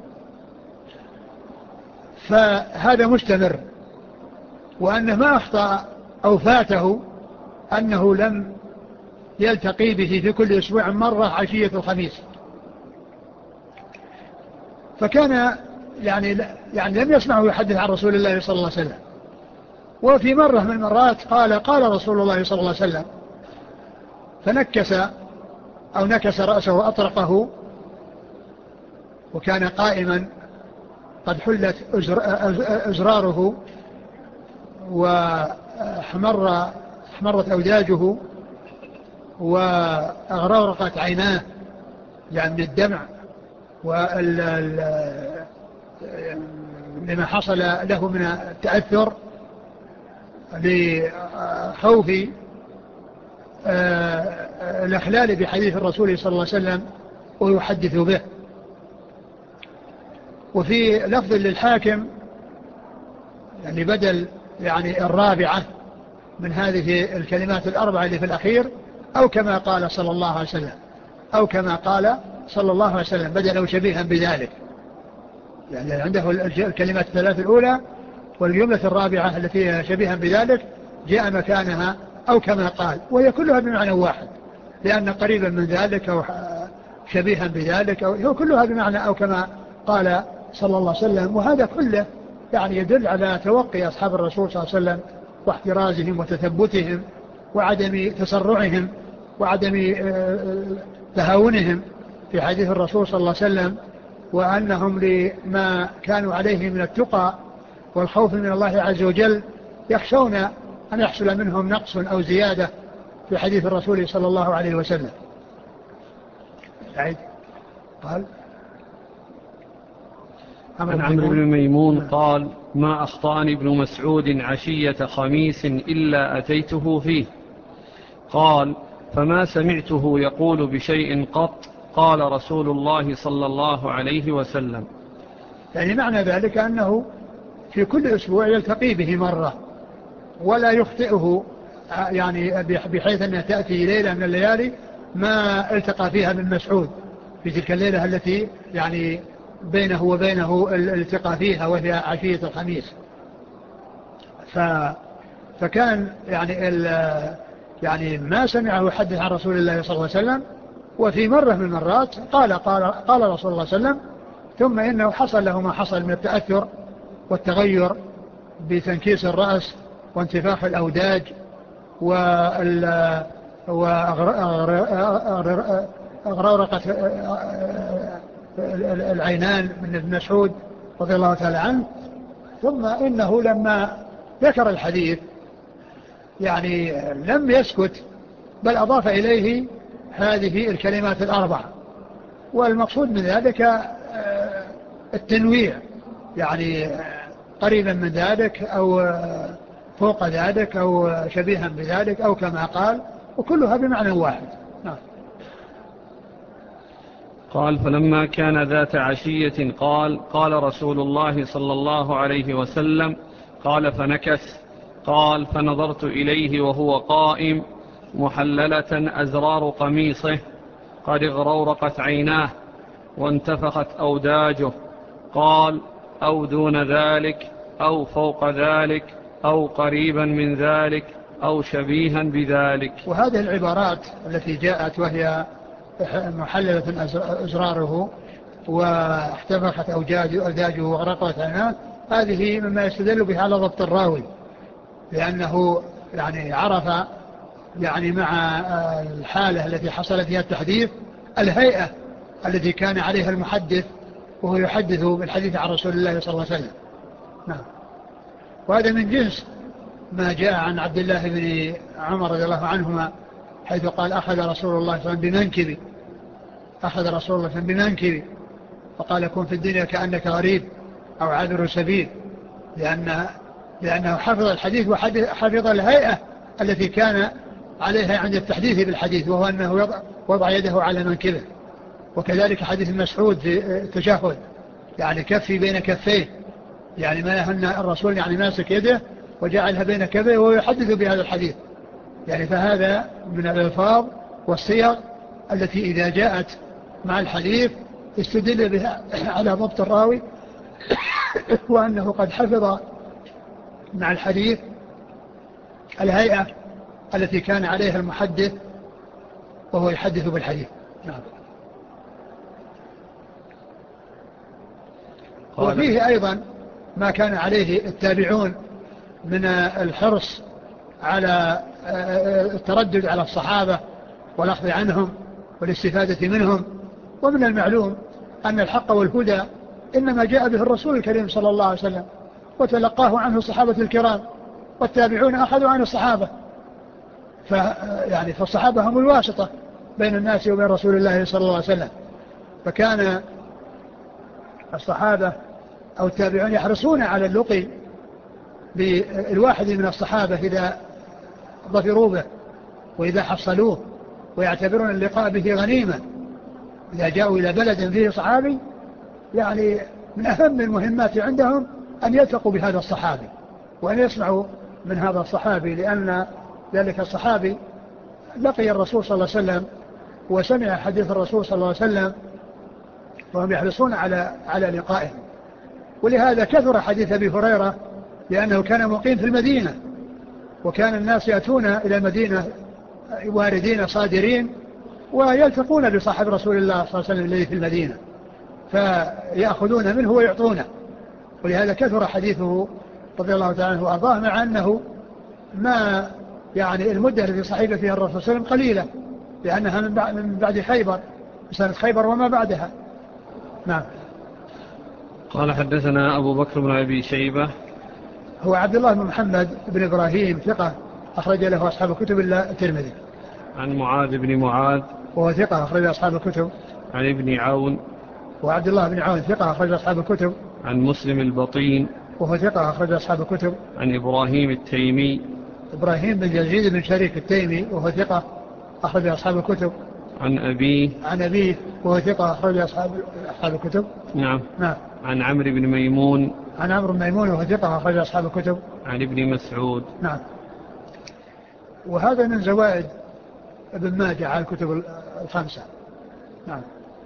Speaker 2: فهذا مستمر، وأنه ما أخطأ أو فاته أنه لم يلتقي به في كل أسبوع مرة عشية الخميس. فكان يعني, يعني لم يسمعه يحدث عن رسول الله صلى الله عليه وسلم. وفي مرة من المرات قال: قال رسول الله صلى الله عليه وسلم، فنكس أو نكس رأسه وأطرقه، وكان قائما قد حلت أزراره وحمر حمرت أوداجه وأغرورقت عيناه يعني من الدمع لما حصل له من التأثر لخوف الإخلال بحديث الرسول صلى الله عليه وسلم ويحدث به. وفي لفظ للحاكم يعني بدل يعني الرابعة من هذه الكلمات الأربعة اللي في الأخير أو كما قال صلى الله عليه وسلم، أو كما قال صلى الله عليه وسلم بدل أو شبيها بذلك، يعني عنده الكلمات الثلاث الأولى والجملة الرابعة التي هي شبيها بذلك جاء مكانها أو كما قال، وهي كلها بمعنى واحد، لأن قريبا من ذلك أو شبيها بذلك أو هو كلها بمعنى أو كما قال صلى الله عليه وسلم. وهذا كله يعني يدل على توقي أصحاب الرسول صلى الله عليه وسلم واحترازهم وتثبتهم وعدم تسرعهم وعدم تهاونهم في حديث الرسول صلى الله عليه وسلم، وأنهم لما كانوا عليه من التقى والخوف من الله عز وجل يخشون أن يحصل منهم نقص أو زيادة في حديث الرسول صلى الله عليه وسلم. قال
Speaker 1: عن عمرو بن ميمون قال: ما أخطأني ابن مسعود عشية خميس إلا أتيته فيه. قال: فما سمعته يقول بشيء قط قال رسول الله صلى الله عليه وسلم.
Speaker 2: يعني معنى ذلك أنه في كل أسبوع يلتقي به مرة ولا يخطئه، يعني بحيث أنها تأتي ليلة من الليالي ما التقى فيها من مسعود في تلك الليلة التي يعني بينه وبينه الالتقى فيها وهي عشية الخميس. ف فكان يعني يعني ما سمعه يحدث عن رسول الله صلى الله عليه وسلم، وفي مرة من المرات قال قال قال رسول الله صلى الله عليه وسلم، ثم إنه حصل له ما حصل من التأثر والتغير بتنكيس الرأس وانتفاخ الأوداج وأغرارقة العينان من ابن مسعود رضي الله تعالى عنه. ثم إنه لما ذكر الحديث يعني لم يسكت بل أضاف إليه هذه الكلمات الأربع، والمقصود من ذلك التنويع، يعني قريبا من ذلك أو فوق ذلك أو شبيها بذلك أو كما قال، وكلها بمعنى واحد. نعم.
Speaker 1: قال: فلما كان ذات عشية قال: قال رسول الله صلى الله عليه وسلم. قال: فنكس. قال: فنظرت إليه وهو قائم محللة أزرار قميصه قد اغرورقت عيناه وانتفخت أوداجه. قال: أو دون ذلك أو فوق ذلك أو قريبا من ذلك أو شبيها بذلك.
Speaker 2: وهذه العبارات التي جاءت وهي محللة أزراره واحتفخت أوداجه وغرقت عيناه، هذه مما يستدل بها على ضبط الراوي، لأنه يعني عرف يعني مع الحالة التي حصلت فيها التحديث الهيئة التي كان عليها المحدث وهو يحدث بالحديث عن رسول الله صلى الله عليه وسلم. نعم. وهذا من جنس ما جاء عن عبد الله بن عمر رضي الله عنهما حيث قال: أخذ رسول الله صلى الله عليه وسلم بمنكبي أخذ رسول الله صلى الله عليه وسلم بمنكبي وقال: كن في الدنيا كأنك غريب أو عابر سبيل، لأن لأنه حفظ الحديث وحفظ الهيئة التي كان عليها عند التحديث بالحديث، وهو أنه وضع, وضع يده على منكبه. وكذلك حديث مسعود في التشهد، يعني كفي بين كفيه، يعني ما أن الرسول يعني ماسك يده وجعلها بين كفيه وهو يحدث بهذا الحديث. يعني فهذا من الألفاظ والصيغ التي إذا جاءت مع الحديث استدل بها على ضبط الراوي وأنه قد حفظ مع الحديث الهيئة التي كان عليها المحدث وهو يحدث بالحديث. نعم. وفيه أيضا ما كان عليه التابعون من الحرص على التردد على الصحابة والأخذ عنهم والاستفادة منهم. ومن المعلوم أن الحق والهدى إنما جاء به الرسول الكريم صلى الله عليه وسلم، وتلقاه عنه الصحابة الكرام، والتابعون أخذوا عن الصحابة، فيعني فالصحابة هم الواسطة بين الناس وبين رسول الله صلى الله عليه وسلم. فكان الصحابة أو التابعون يحرصون على اللقي بالواحد من الصحابة إذا ظفروا به وإذا حصلوه، ويعتبرون اللقاء به غنيمة. إذا جاءوا إلى بلد فيه صحابي يعني من أهم المهمات عندهم أن يلتقوا بهذا الصحابي وأن يسمعوا من هذا الصحابي، لأن ذلك الصحابي لقي الرسول صلى الله عليه وسلم وسمع حديث الرسول صلى الله عليه وسلم، وهم يحرصون على على لقائه. ولهذا كثر حديث أبي هريرة لأنه كان مقيم في المدينة، وكان الناس يأتون إلى المدينة واردين صادرين ويلتقون بصاحب رسول الله صلى الله عليه وسلم الذي في المدينة فيأخذون منه ويعطونه، ولهذا كثر حديثه رضي الله تعالى عنه وأرضاه، مع أنه ما يعني المدة التي صحب فيها الرسول صلى الله عليه وسلم قليلة، لأنها من بعد خيبر، سنة خيبر وما بعدها. نعم.
Speaker 1: قال حدثنا أبو بكر بن أبي شيبة،
Speaker 2: هو عبد الله بن محمد بن إبراهيم ثقة أخرج له أصحاب الكتب إلا الترمذي.
Speaker 1: عن معاذ بن معاذ
Speaker 2: وهو ثقة أخرج أصحاب الكتب.
Speaker 1: عن ابن عون،
Speaker 2: وعبد الله بن عون ثقة أخرج أصحاب الكتب.
Speaker 1: عن مسلم البطين،
Speaker 2: وهو ثقة أخرج أصحاب الكتب.
Speaker 1: عن إبراهيم التيمي،
Speaker 2: إبراهيم بن يزيد بن شريك التيمي وهو ثقة أخرج أصحاب الكتب.
Speaker 1: عن أبيه،
Speaker 2: عن أبيه وهو ثقة أخرج أصحاب أصحاب الكتب.
Speaker 1: نعم.
Speaker 2: نعم.
Speaker 1: عن عمرو بن ميمون،
Speaker 2: عن عمرو بن ميمون وهو ثقة أخرج أصحاب الكتب.
Speaker 1: عن ابن مسعود.
Speaker 2: نعم. وهذا من زوائد ابن ماجه على الكتب الخمسة. نعم.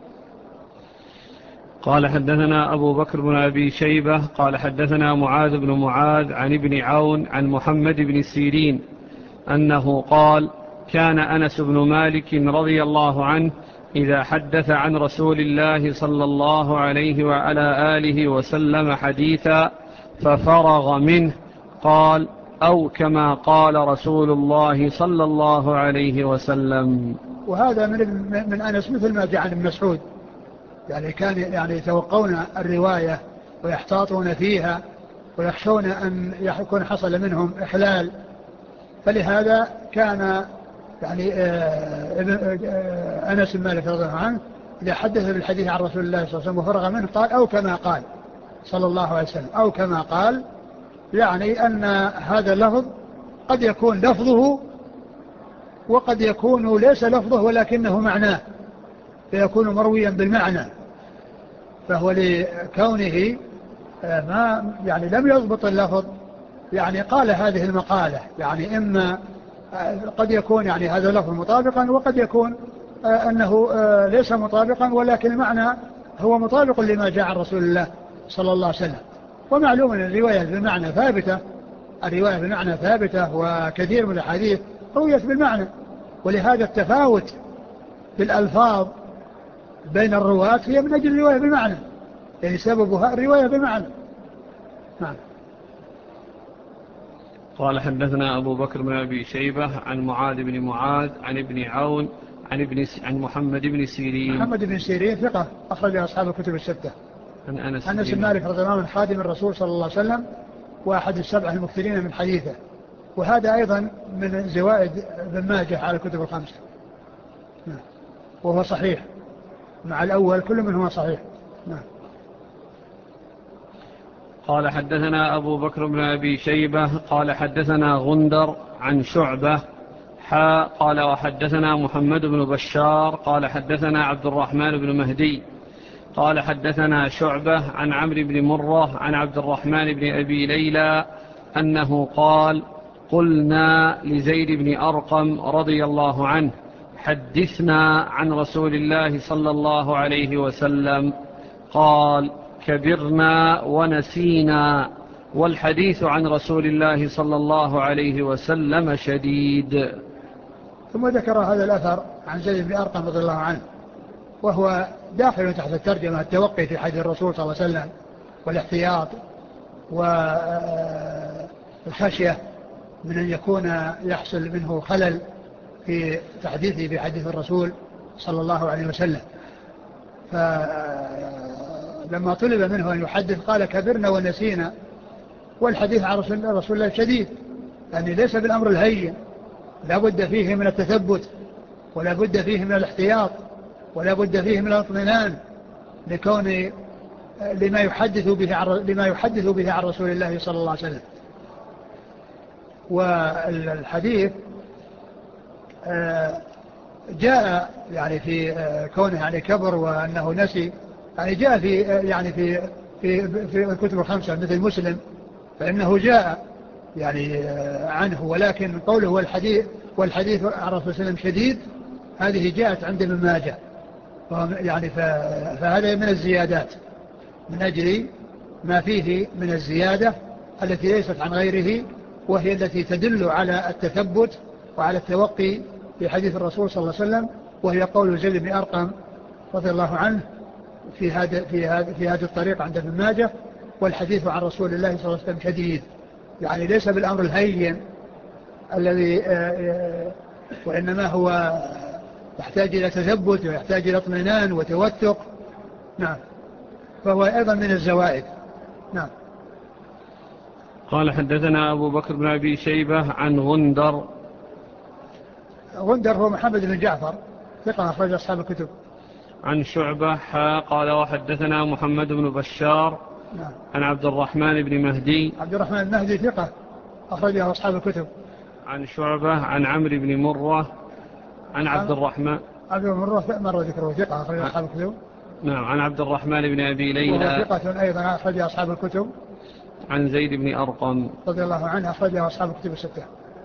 Speaker 1: قال حدثنا أبو بكر بن أبي شيبة قال حدثنا معاذ بن معاذ عن ابن عون عن محمد بن سيرين أنه قال: كان أنس بن مالك رضي الله عنه إذا حدث عن رسول الله صلى الله عليه وعلى آله وسلم حديثا ففرغ منه قال: أو كما قال رسول الله صلى الله عليه وسلم.
Speaker 2: وهذا من, من أنس مثل ما جاء عن ابن مسعود، يعني كان يعني يتوقون الرواية ويحتاطون فيها ويخشون أن يكون حصل منهم إخلال، فلهذا كان يعني أنس بن مالك رضي الله عنه إذا حدث بالحديث عن رسول الله صلى الله عليه وسلم وفرغ منه قال: أو كما قال صلى الله عليه وسلم. أو كما قال يعني أن هذا اللفظ قد يكون لفظه وقد يكون ليس لفظه ولكنه معناه، فيكون مرويا بالمعنى، فهو لكونه ما يعني لم يضبط اللفظ يعني قال هذه المقالة، يعني إما قد يكون يعني هذا اللفظ مطابقا وقد يكون أنه ليس مطابقا ولكن المعنى هو مطابق لما جاء عن رسول الله صلى الله عليه وسلم. ومعلوم أن الرواية بالمعنى ثابتة، الرواية بالمعنى ثابتة، وكثير من الحديث رويت بالمعنى، ولهذا التفاوت في الألفاظ بين الرواة هي من أجل الرواية بالمعنى، يعني سببها الرواية بالمعنى. نعم.
Speaker 1: قال حدثنا أبو بكر بن أبي شيبة عن معاذ بن معاذ عن ابن عون عن, ابن س... عن محمد بن سيرين.
Speaker 2: محمد بن سيرين ثقة أخرج أصحاب الكتب الستة.
Speaker 1: عن أنس,
Speaker 2: أنس بن مالك رضي الله عنه خادم الرسول صلى الله عليه وسلم وأحد السبعة المكثرين من حديثه، وهذا أيضا من زوائد ابن ماجه على الكتب الخمسة، وهو صحيح مع الأول كل منهما صحيح. نعم.
Speaker 1: قال حدثنا أبو بكر بن أبي شيبة قال حدثنا غندر عن شعبة حا قال وحدثنا محمد بن بشار قال حدثنا عبد الرحمن بن مهدي قال حدثنا شعبة عن عمرو بن مرة عن عبد الرحمن بن أبي ليلى أنه قال: قلنا لزيد بن أرقم رضي الله عنه: حدثنا عن رسول الله صلى الله عليه وسلم. قال: كبرنا ونسينا، والحديث عن رسول الله صلى الله عليه وسلم شديد.
Speaker 2: ثم ذكر هذا الأثر عن زيد بن أرقم رضي الله عنه، وهو داخل تحت الترجمة التوقي في حديث الرسول صلى الله عليه وسلم والاحتياط والخشية من أن يكون يحصل منه خلل في تحديثه بحديث الرسول صلى الله عليه وسلم. فلما طلب منه أن يحدث قال: كبرنا ونسينا، والحديث عن رسول الله شديد، يعني ليس بالأمر الهين، لا بد فيه من التثبت ولا بد فيه من الاحتياط ولا بد فيه من الاطمئنان لكون لما يحدث به عن لما يحدث به عن رسول الله صلى الله عليه وسلم. والحديث جاء يعني في كونه يعني كبر وأنه نسي، يعني جاء في يعني في في في الكتب الخمسة مثل مسلم، فإنه جاء يعني عنه، ولكن قوله والحديث والحديث عن رسول الله صلى الله عليه وسلم شديد هذه جاءت عند ابن ماجه، يعني فهذا من الزيادات من أجل ما فيه من الزيادة التي ليست عن غيره، وهي التي تدل على التثبت وعلى التوقي في حديث الرسول صلى الله عليه وسلم، وهي قول زيد بن أرقم رضي الله عنه في هذا في هذا في هذه الطريق عند ابن ماجه: والحديث عن رسول الله صلى الله عليه وسلم شديد. يعني ليس بالأمر الهين الذي وإنما هو يحتاج إلى تثبت ويحتاج إلى اطمئنان وتوثق. نعم. فهو أيضا من الزوائد. نعم.
Speaker 1: قال حدثنا أبو بكر بن أبي شيبة عن غندر.
Speaker 2: غندر هو محمد بن جعفر ثقة أخرج أصحاب الكتب.
Speaker 1: عن شعبة قال وحدثنا محمد بن بشار.
Speaker 2: نعم.
Speaker 1: عن عبد الرحمن بن مهدي.
Speaker 2: عبد الرحمن المهدي ثقة أخرجه أصحاب الكتب.
Speaker 1: عن شعبة عن عمرو بن مرة عن عبد الرحمن.
Speaker 2: عبد مرة مرة ذكره ثقة أخرج أصحاب الكتب.
Speaker 1: نعم. عن عبد الرحمن بن أبي ليلى
Speaker 2: ثقة أيضا أخرج أصحاب الكتب.
Speaker 1: عن زيد بن أرقم
Speaker 2: رضي الله عنه أخرجه أصحاب الكتب الستة.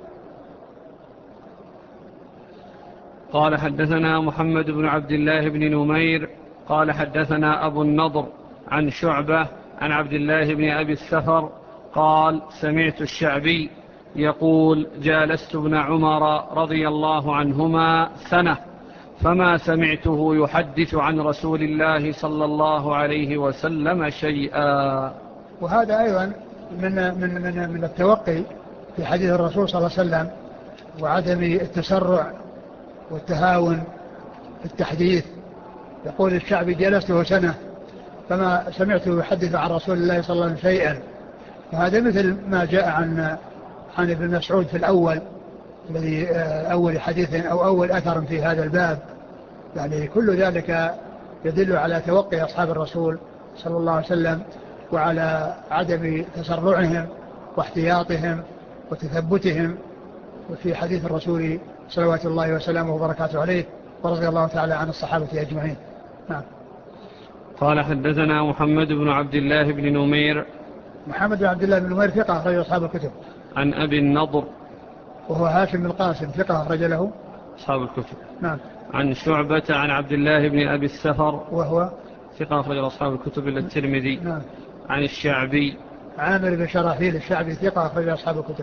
Speaker 1: قال حدثنا محمد بن عبد الله بن نمير قال حدثنا أبو النضر عن شعبة عن عبد الله بن أبي السفر قال سمعت الشعبي يقول جالست ابن عمر رضي الله عنهما سنة فما سمعته يحدث عن رسول الله صلى الله عليه وسلم شيئا.
Speaker 2: وهذا أيضا من, من, من, من التوقي في حديث الرسول صلى الله عليه وسلم وعدم التسرع والتهاون في التحديث. يقول الشعبي جلسته سنة فما سمعته يحدث عن رسول الله صلى الله عليه وسلم شيئا. وهذا مثل ما جاء عن عن ابن مسعود في الأول الذي أول حديث أو أول أثر في هذا الباب. يعني كل ذلك يدل على توقي أصحاب الرسول صلى الله عليه وسلم وعلى عدم تسرعهم واحتياطهم وتثبتهم في حديث الرسول صلوات الله وسلامه وبركاته عليه، ورضي الله تعالى عن الصحابة أجمعين. نعم.
Speaker 1: قال حدثنا محمد بن عبد الله بن نمير.
Speaker 2: محمد بن عبد الله بن نمير ثقة أخرج أصحاب الكتب.
Speaker 1: عن أبي النضر
Speaker 2: وهو هاشم بن القاسم ثقة أخرج له
Speaker 1: أصحاب الكتب.
Speaker 2: نعم.
Speaker 1: عن شعبة عن عبد الله بن أبي السفر
Speaker 2: وهو
Speaker 1: ثقة أخرج أصحاب الكتب إلا الترمذي.
Speaker 2: نعم.
Speaker 1: عن الشعبي
Speaker 2: عامر بن شراحيل الشعبي ثقة أخرج أصحاب الكتب.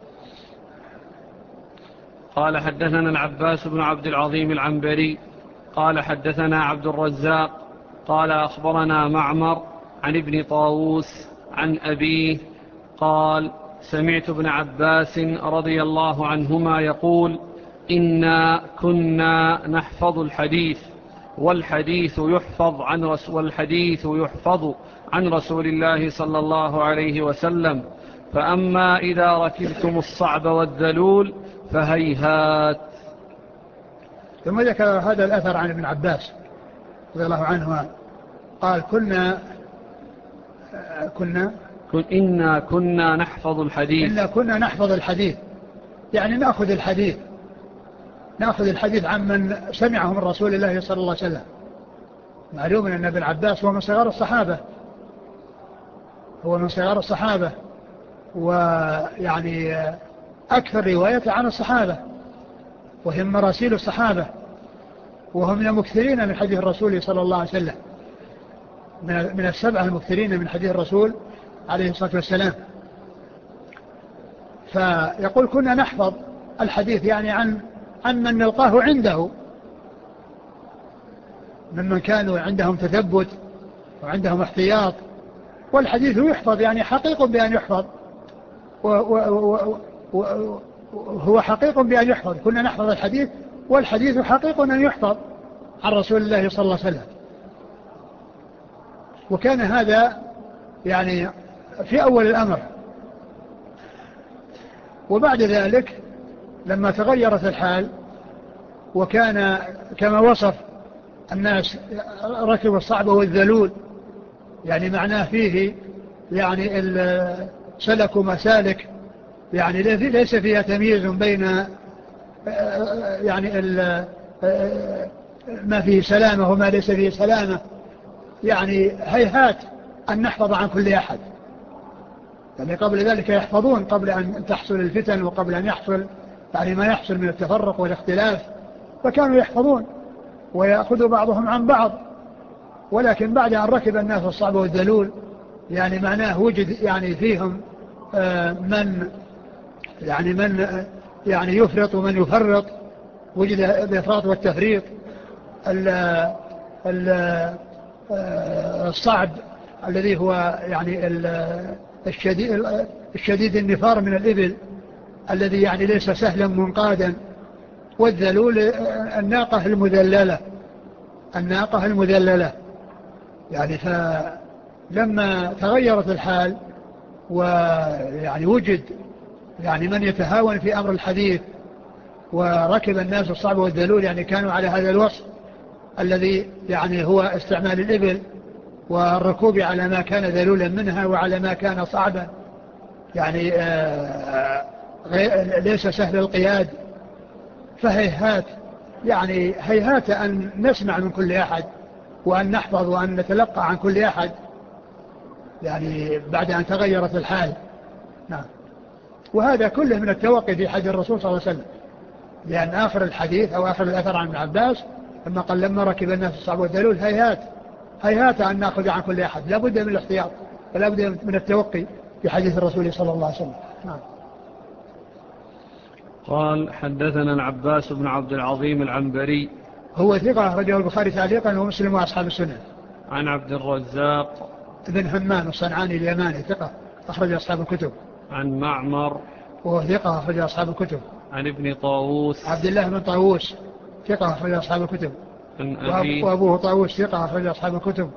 Speaker 1: قال حدثنا العباس بن عبد العظيم العنبري قال حدثنا عبد الرزاق قال أخبرنا معمر عن ابن طاووس عن أبيه قال سمعت ابن عباس رضي الله عنهما يقول إنا كنا نحفظ الحديث والحديث يحفظ عن رسول والحديث يحفظ عن رسول الله صلى الله عليه وسلم فأما إذا ركبتم الصعب والذلول فهيهات.
Speaker 2: ثم ذكر هذا الأثر عن ابن عباس رضي الله عنهما قال كنا كنا
Speaker 1: كن إنا كنا نحفظ الحديث
Speaker 2: إنا كنا نحفظ الحديث يعني نأخذ الحديث نأخذ الحديث عن من سمعه من رسول الله صلى الله عليه وسلم. معلوم أن ابن عباس هو من صغار الصحابة هو من صغار الصحابة ويعني أكثر رواية عن الصحابة وهم مراسيل الصحابة وهم من المكثرين من حديث الرسول صلى الله عليه وسلم من السبعة المكثرين من حديث الرسول عليه الصلاة والسلام. فيقول كنا نحفظ الحديث يعني عن عن من نلقاه عنده ممن كانوا عندهم تثبت وعندهم احتياط. والحديث يحفظ يعني حقيق بأن يحفظ وهو حقيق بأن يحفظ. كنا نحفظ الحديث والحديث حقيق أن يحفظ عن رسول الله صلى الله عليه وسلم. وكان هذا يعني في أول الأمر. وبعد ذلك لما تغيرت الحال وكان كما وصف الناس ركبوا الصعب والذلول يعني معناه فيه يعني سلكوا مسالك يعني ليس فيها تمييز بين يعني ما فيه سلامة وما ليس فيه سلامة. يعني هيهات أن نحفظ عن كل أحد. يعني قبل ذلك يحفظون قبل أن تحصل الفتن وقبل أن يحصل يعني ما يحصل من التفرق والاختلاف فكانوا يحفظون ويأخذوا بعضهم عن بعض. ولكن بعد أن ركب الناس الصعب والذلول يعني معناه وجد يعني فيهم من يعني من يعني يفرط ومن يفرط، وجد الإفراط والتفريط. الصعب الذي هو يعني الشديد, الشديد النفار من الإبل الذي يعني ليس سهلا منقادا، والذلول الناقة المذللة الناقة المذللة يعني. فلما تغيرت الحال ويعني وجد يعني من يتهاون في أمر الحديث، وركب الناس الصعب والذلول يعني كانوا على هذا الوصف الذي يعني هو استعمال الإبل والركوب على ما كان ذلولا منها وعلى ما كان صعبا يعني ليس سهل القياد. فهيهات يعني هيهات أن نسمع من كل أحد وأن نحفظ وأن نتلقى عن كل أحد يعني بعد أن تغيرت الحال. نعم. وهذا كله من التوقي في حديث الرسول صلى الله عليه وسلم، لأن آخر الحديث أو آخر الأثر عن ابن عباس لما قال لما ركب الناس الصعب والذلول هيهات هيهات أن نأخذ عن كل أحد، لا بد من الاحتياط ولا بد من التوقي في حديث الرسول صلى الله عليه وسلم. نعم.
Speaker 1: قال حدثنا العباس بن عبد العظيم العنبري،
Speaker 2: هو ثقة أخرجه البخاري تعليقا ومسلم وأصحاب السنة.
Speaker 1: عن عبد الرزاق
Speaker 2: ابن همام الصنعاني اليماني ثقة أخرج أصحاب الكتب.
Speaker 1: عن معمر
Speaker 2: وهو ثقة أخرج أصحاب الكتب.
Speaker 1: عن ابن طاووس
Speaker 2: عبد الله بن طاووس ثقة أخرج أصحاب الكتب.
Speaker 1: عن أبي
Speaker 2: وأبوه طاووس ثقة أخرج أصحاب الكتب.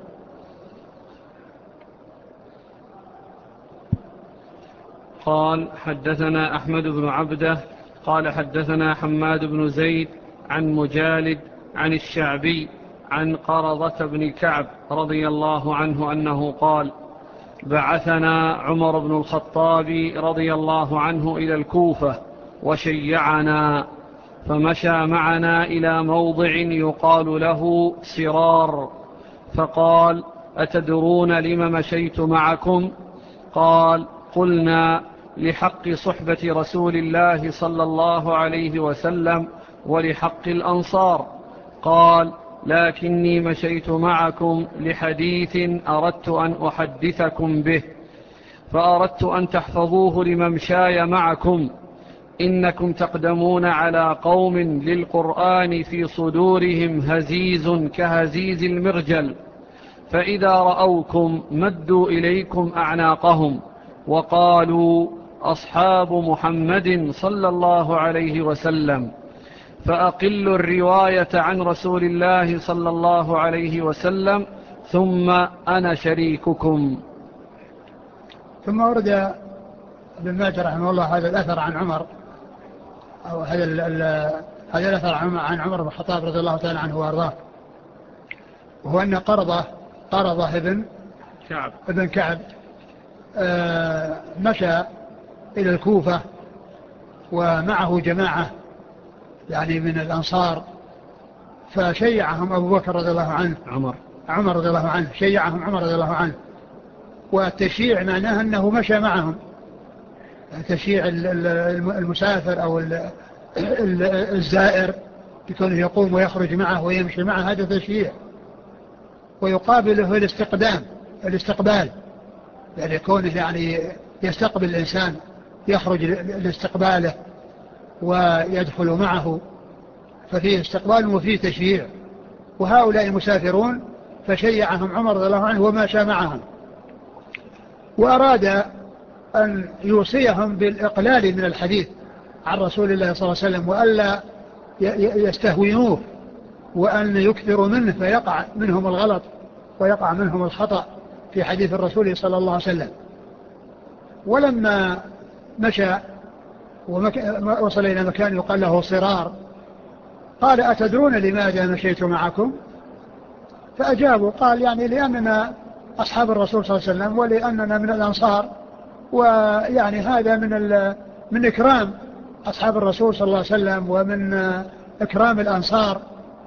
Speaker 1: قال حدثنا أحمد بن عبده قال حدثنا حماد بن زيد عن مجالد عن الشعبي عن قرضة بن كعب رضي الله عنه أنه قال بعثنا عمر بن الخطاب رضي الله عنه إلى الكوفة وشيعنا، فمشى معنا إلى موضع يقال له سرار، فقال أتدرون لم مشيت معكم؟ قال قلنا لحق صحبة رسول الله صلى الله عليه وسلم ولحق الأنصار. قال لكني مشيت معكم لحديث أردت أن أحدثكم به، فأردت أن تحفظوه لممشاي معكم، إنكم تقدمون على قوم للقرآن في صدورهم هزيز كهزيز المرجل، فإذا رأوكم مدوا إليكم أعناقهم وقالوا أصحاب محمد صلى الله عليه وسلم، فأقلوا الرواية عن رسول الله صلى الله عليه وسلم ثم أنا شريككم.
Speaker 2: ثم ورد ابن ماجه رحمه الله هذا الأثر عن عمر أو هذا هذا الأثر عن عمر بن الخطاب رضي الله تعالى عنه وأرضاه، وهو أن قرضة قرضة ابن
Speaker 1: كعب
Speaker 2: ابن كعب مشى إلى الكوفة ومعه جماعة يعني من الأنصار، فشيعهم أبو بكر رضي الله عنه
Speaker 1: عمر
Speaker 2: عمر رضي الله عنه شيعهم عمر رضي الله عنه. والتشييع معناه أنه مشى معهم، تشييع المسافر أو الزائر يكون يقوم ويخرج معه ويمشي معه، هذا تشييع. ويقابله الاستقدام الاستقبال يعني كونه يعني يستقبل الإنسان يخرج لاستقباله ويدخل معه، ففيه استقبال وفيه تشييع. وهؤلاء مسافرون فشيعهم عمر رضي الله عنه ومشى معهم، وأراد أن يوصيهم بالإقلال من الحديث عن رسول الله صلى الله عليه وسلم وألا يستهوينوه وأن يكثروا منه فيقع منهم الغلط ويقع منهم الخطأ في حديث الرسول صلى الله عليه وسلم. ولما مشى ووصل إلى مكان يقال له صرار قال أتدرون لماذا مشيت معكم؟ فأجابوا قال يعني لأننا أصحاب الرسول صلى الله عليه وسلم ولأننا من الأنصار، ويعني هذا من من إكرام أصحاب الرسول صلى الله عليه وسلم ومن إكرام الأنصار.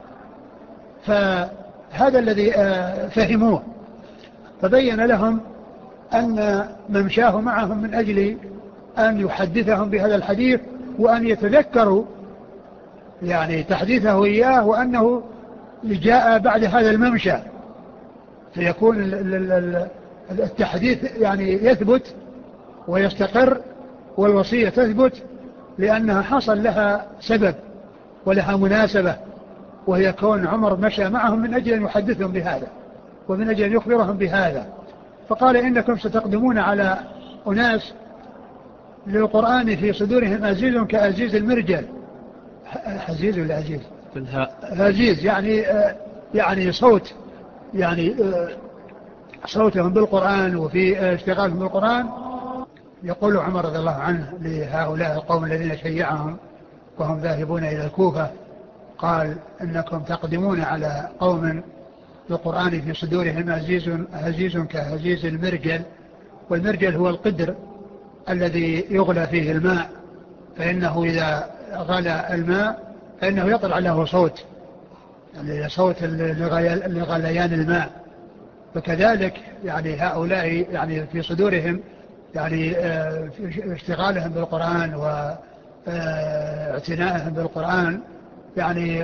Speaker 2: فهذا الذي فهموه، فبين لهم أن ممشاه معهم من أجل أن يحدثهم بهذا الحديث وأن يتذكروا يعني تحديثه إياه، وأنه جاء بعد هذا الممشى فيكون التحديث يعني يثبت ويستقر والوصية تثبت لأنها حصل لها سبب ولها مناسبة، وهي كون عمر مشى معهم من أجل أن يحدثهم بهذا ومن أجل أن يخبرهم بهذا. فقال إنكم ستقدمون على أناس للقرآن في صدورهم أزيز كأزيز المرجل. حزيز ولا أزيز؟ أزيز يعني يعني صوت، يعني صوتهم بالقرآن وفي اشتغالهم بالقرآن. يقول عمر رضي الله عنه لهؤلاء القوم الذين شيعهم وهم ذاهبون إلى الكوفة، قال إنكم تقدمون على قوم القرآن في صدورهم هزيز, هزيز كهزيز المرجل. والمرجل هو القدر الذي يغلى فيه الماء، فإنه إذا غلى الماء فإنه يطلع له صوت، يعني صوت لغليان الماء. فكذلك يعني هؤلاء يعني في صدورهم يعني اشتغالهم بالقرآن واعتنائهم بالقرآن يعني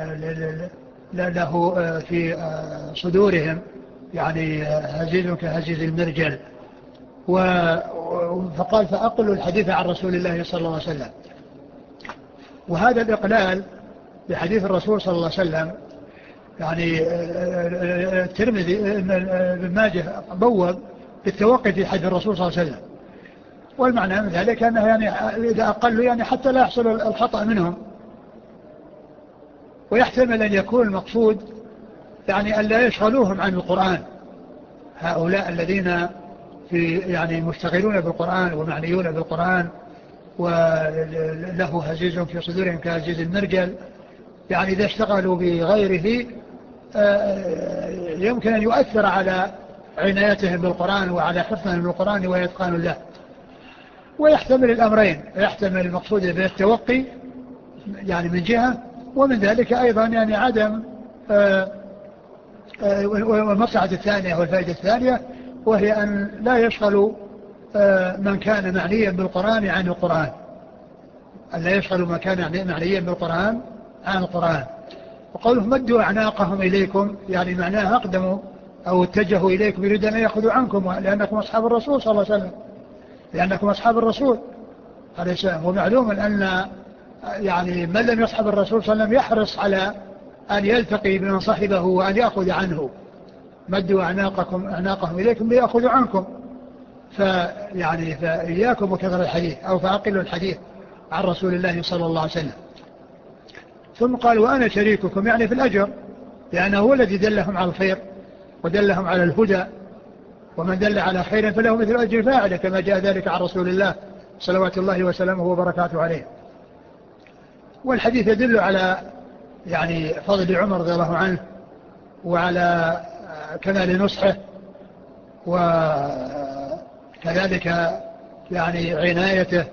Speaker 2: له في صدورهم يعني هزيز كهزيز المرجل. فقال فأقلوا الحديث عن رسول الله صلى الله عليه وسلم. وهذا الإقلال بحديث الرسول صلى الله عليه وسلم يعني الترمذي ابن ماجه بوب بالتوقي في حديث الرسول صلى الله عليه وسلم، والمعنى من ذلك أنه يعني إذا أقلوا يعني حتى لا يحصل الخطأ منهم. ويحتمل أن يكون المقصود يعني أن لا يشغلوهم عن القرآن، هؤلاء الذين في يعني مشتغلون بالقرآن ومعنيون بالقرآن وله هزيز في صدورهم كهزيز المرجل، يعني إذا اشتغلوا بغيره يمكن أن يؤثر على عنايتهم بالقرآن وعلى حفظهم بالقرآن ويتقان له. ويحتمل الأمرين، يحتمل المقصود بالتوقي يعني من جهة، ومن ذلك أيضا يعني عدم والمصلحة الثانية والفائدة الثانية، وهي أن لا يشغلوا من كان معنيا بالقرآن عن القرآن، أن لا يشغلوا من كان معنيا بالقرآن عن القرآن. وقوله مدوا أعناقهم إليكم يعني معناها أقدموا أو اتجهوا إليكم يريد أن يأخذوا عنكم، لأنكم أصحاب الرسول صلى الله عليه وسلم، لأنكم أصحاب الرسول عليه السلام. ومعلوم أن يعني من لم يصحب الرسول صلى الله عليه وسلم يحرص على أن يلتقي بمن صحبه وأن يأخذ عنه. مدوا أعناقكم أعناقهم إليكم ليأخذوا عنكم، فيعني فإياكم وكثر الحديث أو فأقلوا الحديث عن رسول الله صلى الله عليه وسلم. ثم قال وأنا شريككم يعني في الأجر، لأنه هو الذي دلهم على الخير ودلهم على الهدى، ومن دل على خير فله مثل أجر فاعله، كما جاء ذلك عن رسول الله صلوات الله وسلامه وبركاته عليه. والحديث يدل على يعني فضل عمر رضي الله عنه وعلى كمال نصحه، وكذلك يعني عنايته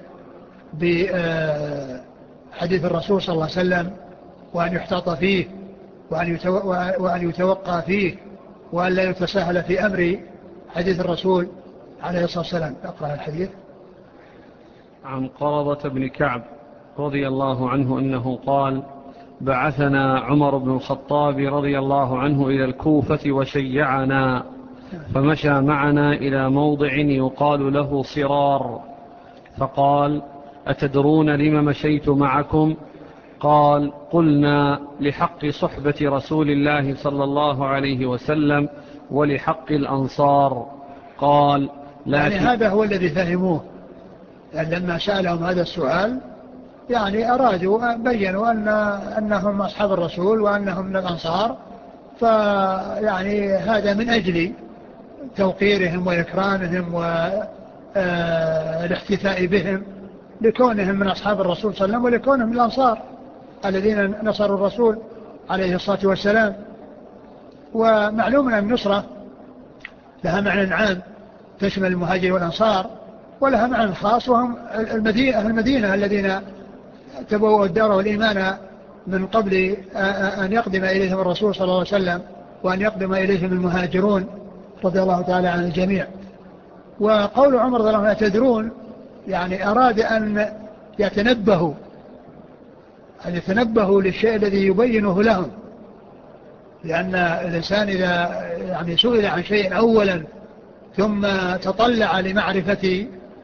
Speaker 2: بحديث الرسول صلى الله عليه وسلم، وأن يحتاط فيه وأن يتوقع فيه وأن لا يتساهل في أمر حديث الرسول عليه الصلاة والسلام. أقرأ الحديث.
Speaker 1: عن قرظة بن كعب رضي الله عنه أنه قال بعثنا عمر بن الخطاب رضي الله عنه إلى الكوفة وشيعنا، فمشى معنا إلى موضع يقال له صرار، فقال أتدرون لم مشيت معكم؟ قال قلنا لحق صحبة رسول الله صلى الله عليه وسلم ولحق الأنصار. قال
Speaker 2: يعني هذا هو الذي فهموه، يعني لما سألهم هذا السؤال يعني أرادوا بيّنوا أن أنهم أصحاب الرسول وأنهم من الأنصار، فيعني هذا من أجل توقيرهم وإكرامهم والاحتفاء بهم لكونهم من أصحاب الرسول صلى الله عليه وسلم ولكونهم من الأنصار الذين نصروا الرسول عليه الصلاة والسلام. ومعلوم أن النصرة لها معنى عام تشمل المهاجر والأنصار، ولها معنى خاص وهم المدينة, المدينة الذين تبوأوا الدار والإيمان من قبل أن يقدم إليهم الرسول صلى الله عليه وسلم وأن يقدم إليهم المهاجرون رضي الله تعالى عن الجميع. وقول عمر رضي الله عنه تدرون يعني أراد أن يتنبهوا أن يتنبهوا للشيء الذي يبينه لهم، لأن الإنسان إذا يعني سئل عن شيء أولا ثم تطلع لمعرفة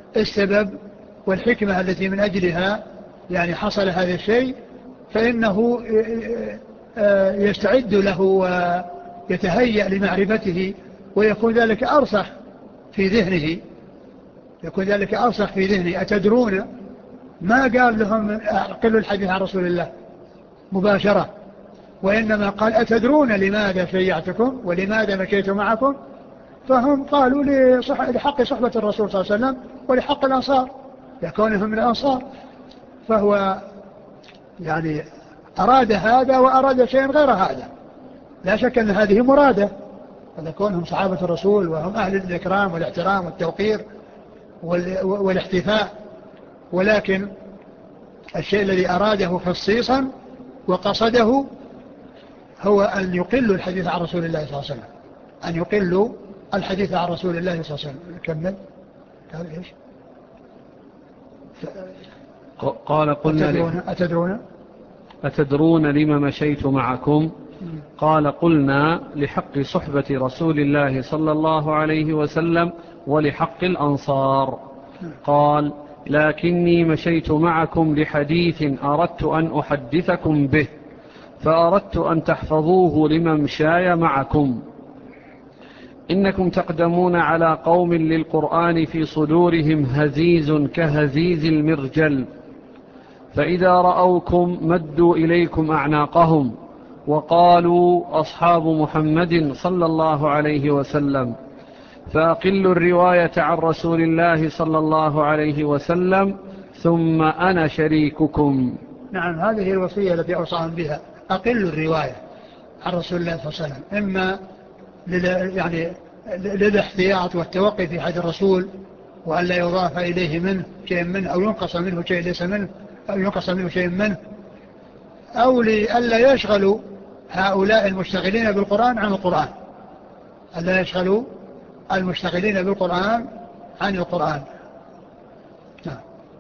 Speaker 2: السبب والحكمة التي من أجلها يعني حصل هذا الشيء، فإنه يستعد له ويتهيأ لمعرفته، ويكون ذلك أرسخ في ذهنه يكون ذلك أرسخ في ذهنه. أتدرون، ما قال لهم أقلوا الحديث عن رسول الله مباشرة، وإنما قال أتدرون لماذا شيعتكم ولماذا مشيت معكم؟ فهم قالوا لحق صحبة الرسول صلى الله عليه وسلم ولحق الأنصار لكونهم من الأنصار. فهو يعني أراد هذا وأراد شيئا غير هذا، لا شك أن هذه مرادة، فلكونهم صحابة الرسول وهم أهل الإكرام والاحترام والتوقير والاحتفاء، ولكن الشيء الذي أراده خصيصا وقصده هو أن يقلوا الحديث عن رسول الله صلى الله عليه وسلم أن يقلوا الحديث عن رسول الله صلى الله عليه وسلم. كمل. قال إيش؟
Speaker 1: قال قلنا
Speaker 2: أتدرون أتدرون,
Speaker 1: أتدرون لما مشيت معكم؟ قال قلنا لحق صحبة رسول الله صلى الله عليه وسلم ولحق الأنصار. قال لكني مشيت معكم لحديث أردت أن أحدثكم به، فأردت أن تحفظوه لممشاي معكم. إنكم تقدمون على قوم للقرآن في صدورهم هزيز كهزيز المرجل، فإذا رأوكم مدوا إليكم أعناقهم وقالوا أصحاب محمد صلى الله عليه وسلم، فأقلوا الرواية عن رسول الله صلى الله عليه وسلم ثم أنا شريككم.
Speaker 2: نعم، هذه الوصية التي أوصاهم بها، أقلوا الرواية عن رسول الله صلى الله عليه وسلم، إما يعني للاحتياط والتوقي في حد الرسول وأن لا يضاف إليه منه شيء منه أو ينقص منه شيء ليس منه أو ينقص منه شيء منه، أو لألا يشغلوا هؤلاء المشتغلين بالقرآن عن القرآن ألا يشغلوا المشتغلين بالقرآن عن القرآن. نعم.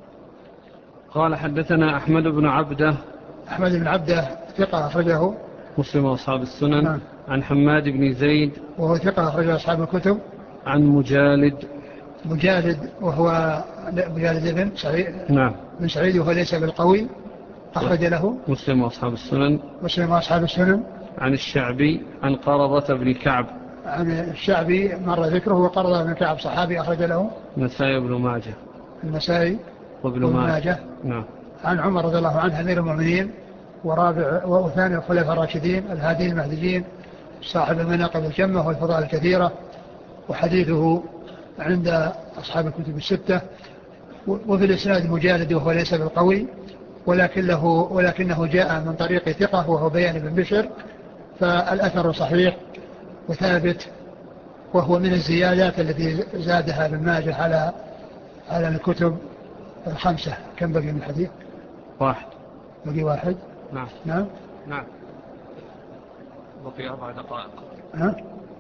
Speaker 1: قال حدثنا أحمد بن عبده
Speaker 2: أحمد بن عبده ثقة أخرجه
Speaker 1: مسلم وأصحاب السنن.
Speaker 2: نعم.
Speaker 1: عن حماد بن زيد
Speaker 2: وهو ثقة أخرجه أصحاب الكتب.
Speaker 1: عن مجالد
Speaker 2: مجالد وهو مجالد بن سعيد
Speaker 1: نعم
Speaker 2: بن سعيد وهو ليس بالقوي، أخرج له
Speaker 1: مسلم وأصحاب السنن.
Speaker 2: مسلم وأصحاب السنن.
Speaker 1: عن الشعبي عن قرضة بن كعب.
Speaker 2: عن الشعبي مر ذكره، وقرضة بن كعب صحابي أخرج له
Speaker 1: النسائي بن ماجه
Speaker 2: النسائي
Speaker 1: وابن ماجه. نعم.
Speaker 2: عن عمر رضي الله عنه أمير المؤمنين ورابع وثاني الخلفاء الراشدين الهادي المهديين صاحب المناقب الجمة والفضائل الكثيرة، وحديثه عند أصحاب الكتب الستة. وفي الإسناد مجالد وهو ليس بالقوي، ولكن له ولكنه جاء من طريق ثقة وهو بيان بن بشر، فالأثر صحيح وثابت، وهو من الزيادات التي زادها ابن ماجه على على الكتب الخمسة. كم بقي من الحديث؟
Speaker 1: واحد.
Speaker 2: بقي واحد.
Speaker 1: نعم
Speaker 2: نعم
Speaker 1: نعم بقي أربع دقائق.
Speaker 2: ها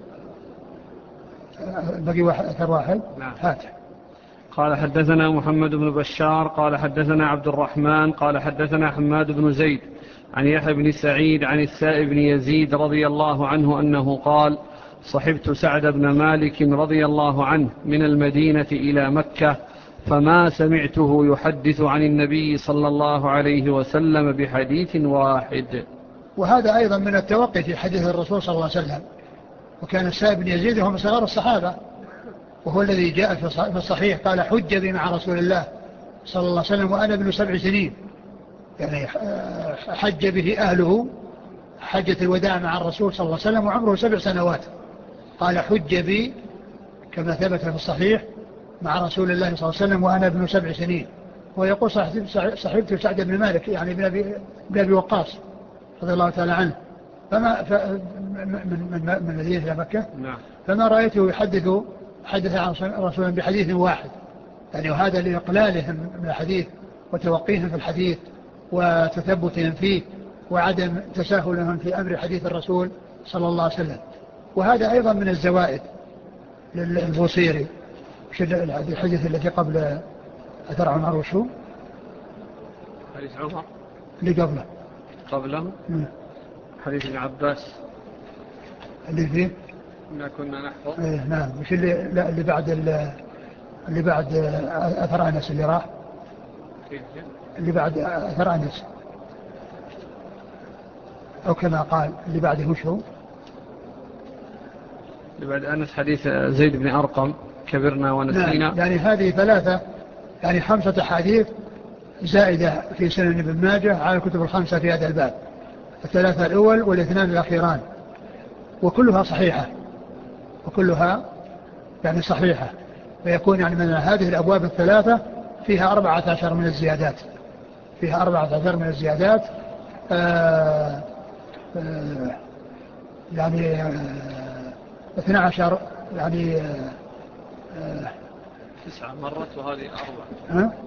Speaker 2: بقي واحد أثر واحد.
Speaker 1: نعم.
Speaker 2: هات.
Speaker 1: قال حدثنا محمد بن بشار قال حدثنا عبد الرحمن قال حدثنا حماد بن زيد عن يحيى بن سعيد عن السائب بن يزيد رضي الله عنه أنه قال صحبت سعد بن مالك رضي الله عنه من المدينة إلى مكة، فما سمعته يحدث عن النبي صلى الله عليه وسلم بحديث واحد.
Speaker 2: وهذا أيضا من التوقي في حديث الرسول صلى الله عليه وسلم. وكان السائب بن يزيد هو من صغار الصحابة، وهو الذي جاء في الصحيح قال حج بي مع رسول الله صلى الله عليه وسلم وأنا ابن سبع سنين، يعني حج به أهله حجة الوداع مع الرسول صلى الله عليه وسلم وعمره سبع سنوات. قال حج بي كما ثبت في الصحيح مع رسول الله صلى الله عليه وسلم وأنا ابن سبع سنين. ويقول صحبت سعد بن مالك يعني ابن أبي, أبي وقاص رضي الله تعالى عنه، فما ف من من من مدينة إلى مكة.
Speaker 1: نعم.
Speaker 2: فما رأيته يحدث حدث عن رسول بحديث واحد، يعني وهذا لإقلالهم من الحديث وتوقيهم في الحديث وتثبتهم فيه وعدم تساهلهم في أمر حديث الرسول صلى الله عليه وسلم. وهذا أيضا من الزوائد للبوصيري. الحديث الذي قبل أثر عمر وشو
Speaker 1: حديث عمر
Speaker 2: اللي قبله
Speaker 1: قبله
Speaker 2: مم.
Speaker 1: حديث ابن عباس
Speaker 2: اللي فيه
Speaker 1: ما كنا نحفظ.
Speaker 2: ايه نعم. مش اللي لا اللي بعد اللي بعد أثر أنس اللي راح اللي بعد أثر أنس أو كما قال اللي بعده وش هو
Speaker 1: اللي بعد أنس حديث زيد بن أرقم كبرنا ونسينا.
Speaker 2: يعني هذه ثلاثة يعني خمسة حديث زائدة في سنن ابن ماجه على الكتب الخمسة في هذا الباب، الثلاثة الأول والاثنان الأخيران، وكلها صحيحة وكلها يعني صحيحة، فيكون يعني من هذه الأبواب الثلاثة فيها أربعة عشر من الزيادات فيها أربعة عشر من الزيادات آآ آآ يعني اثنى عشر يعني
Speaker 1: تسعة مرت وهذه أربعة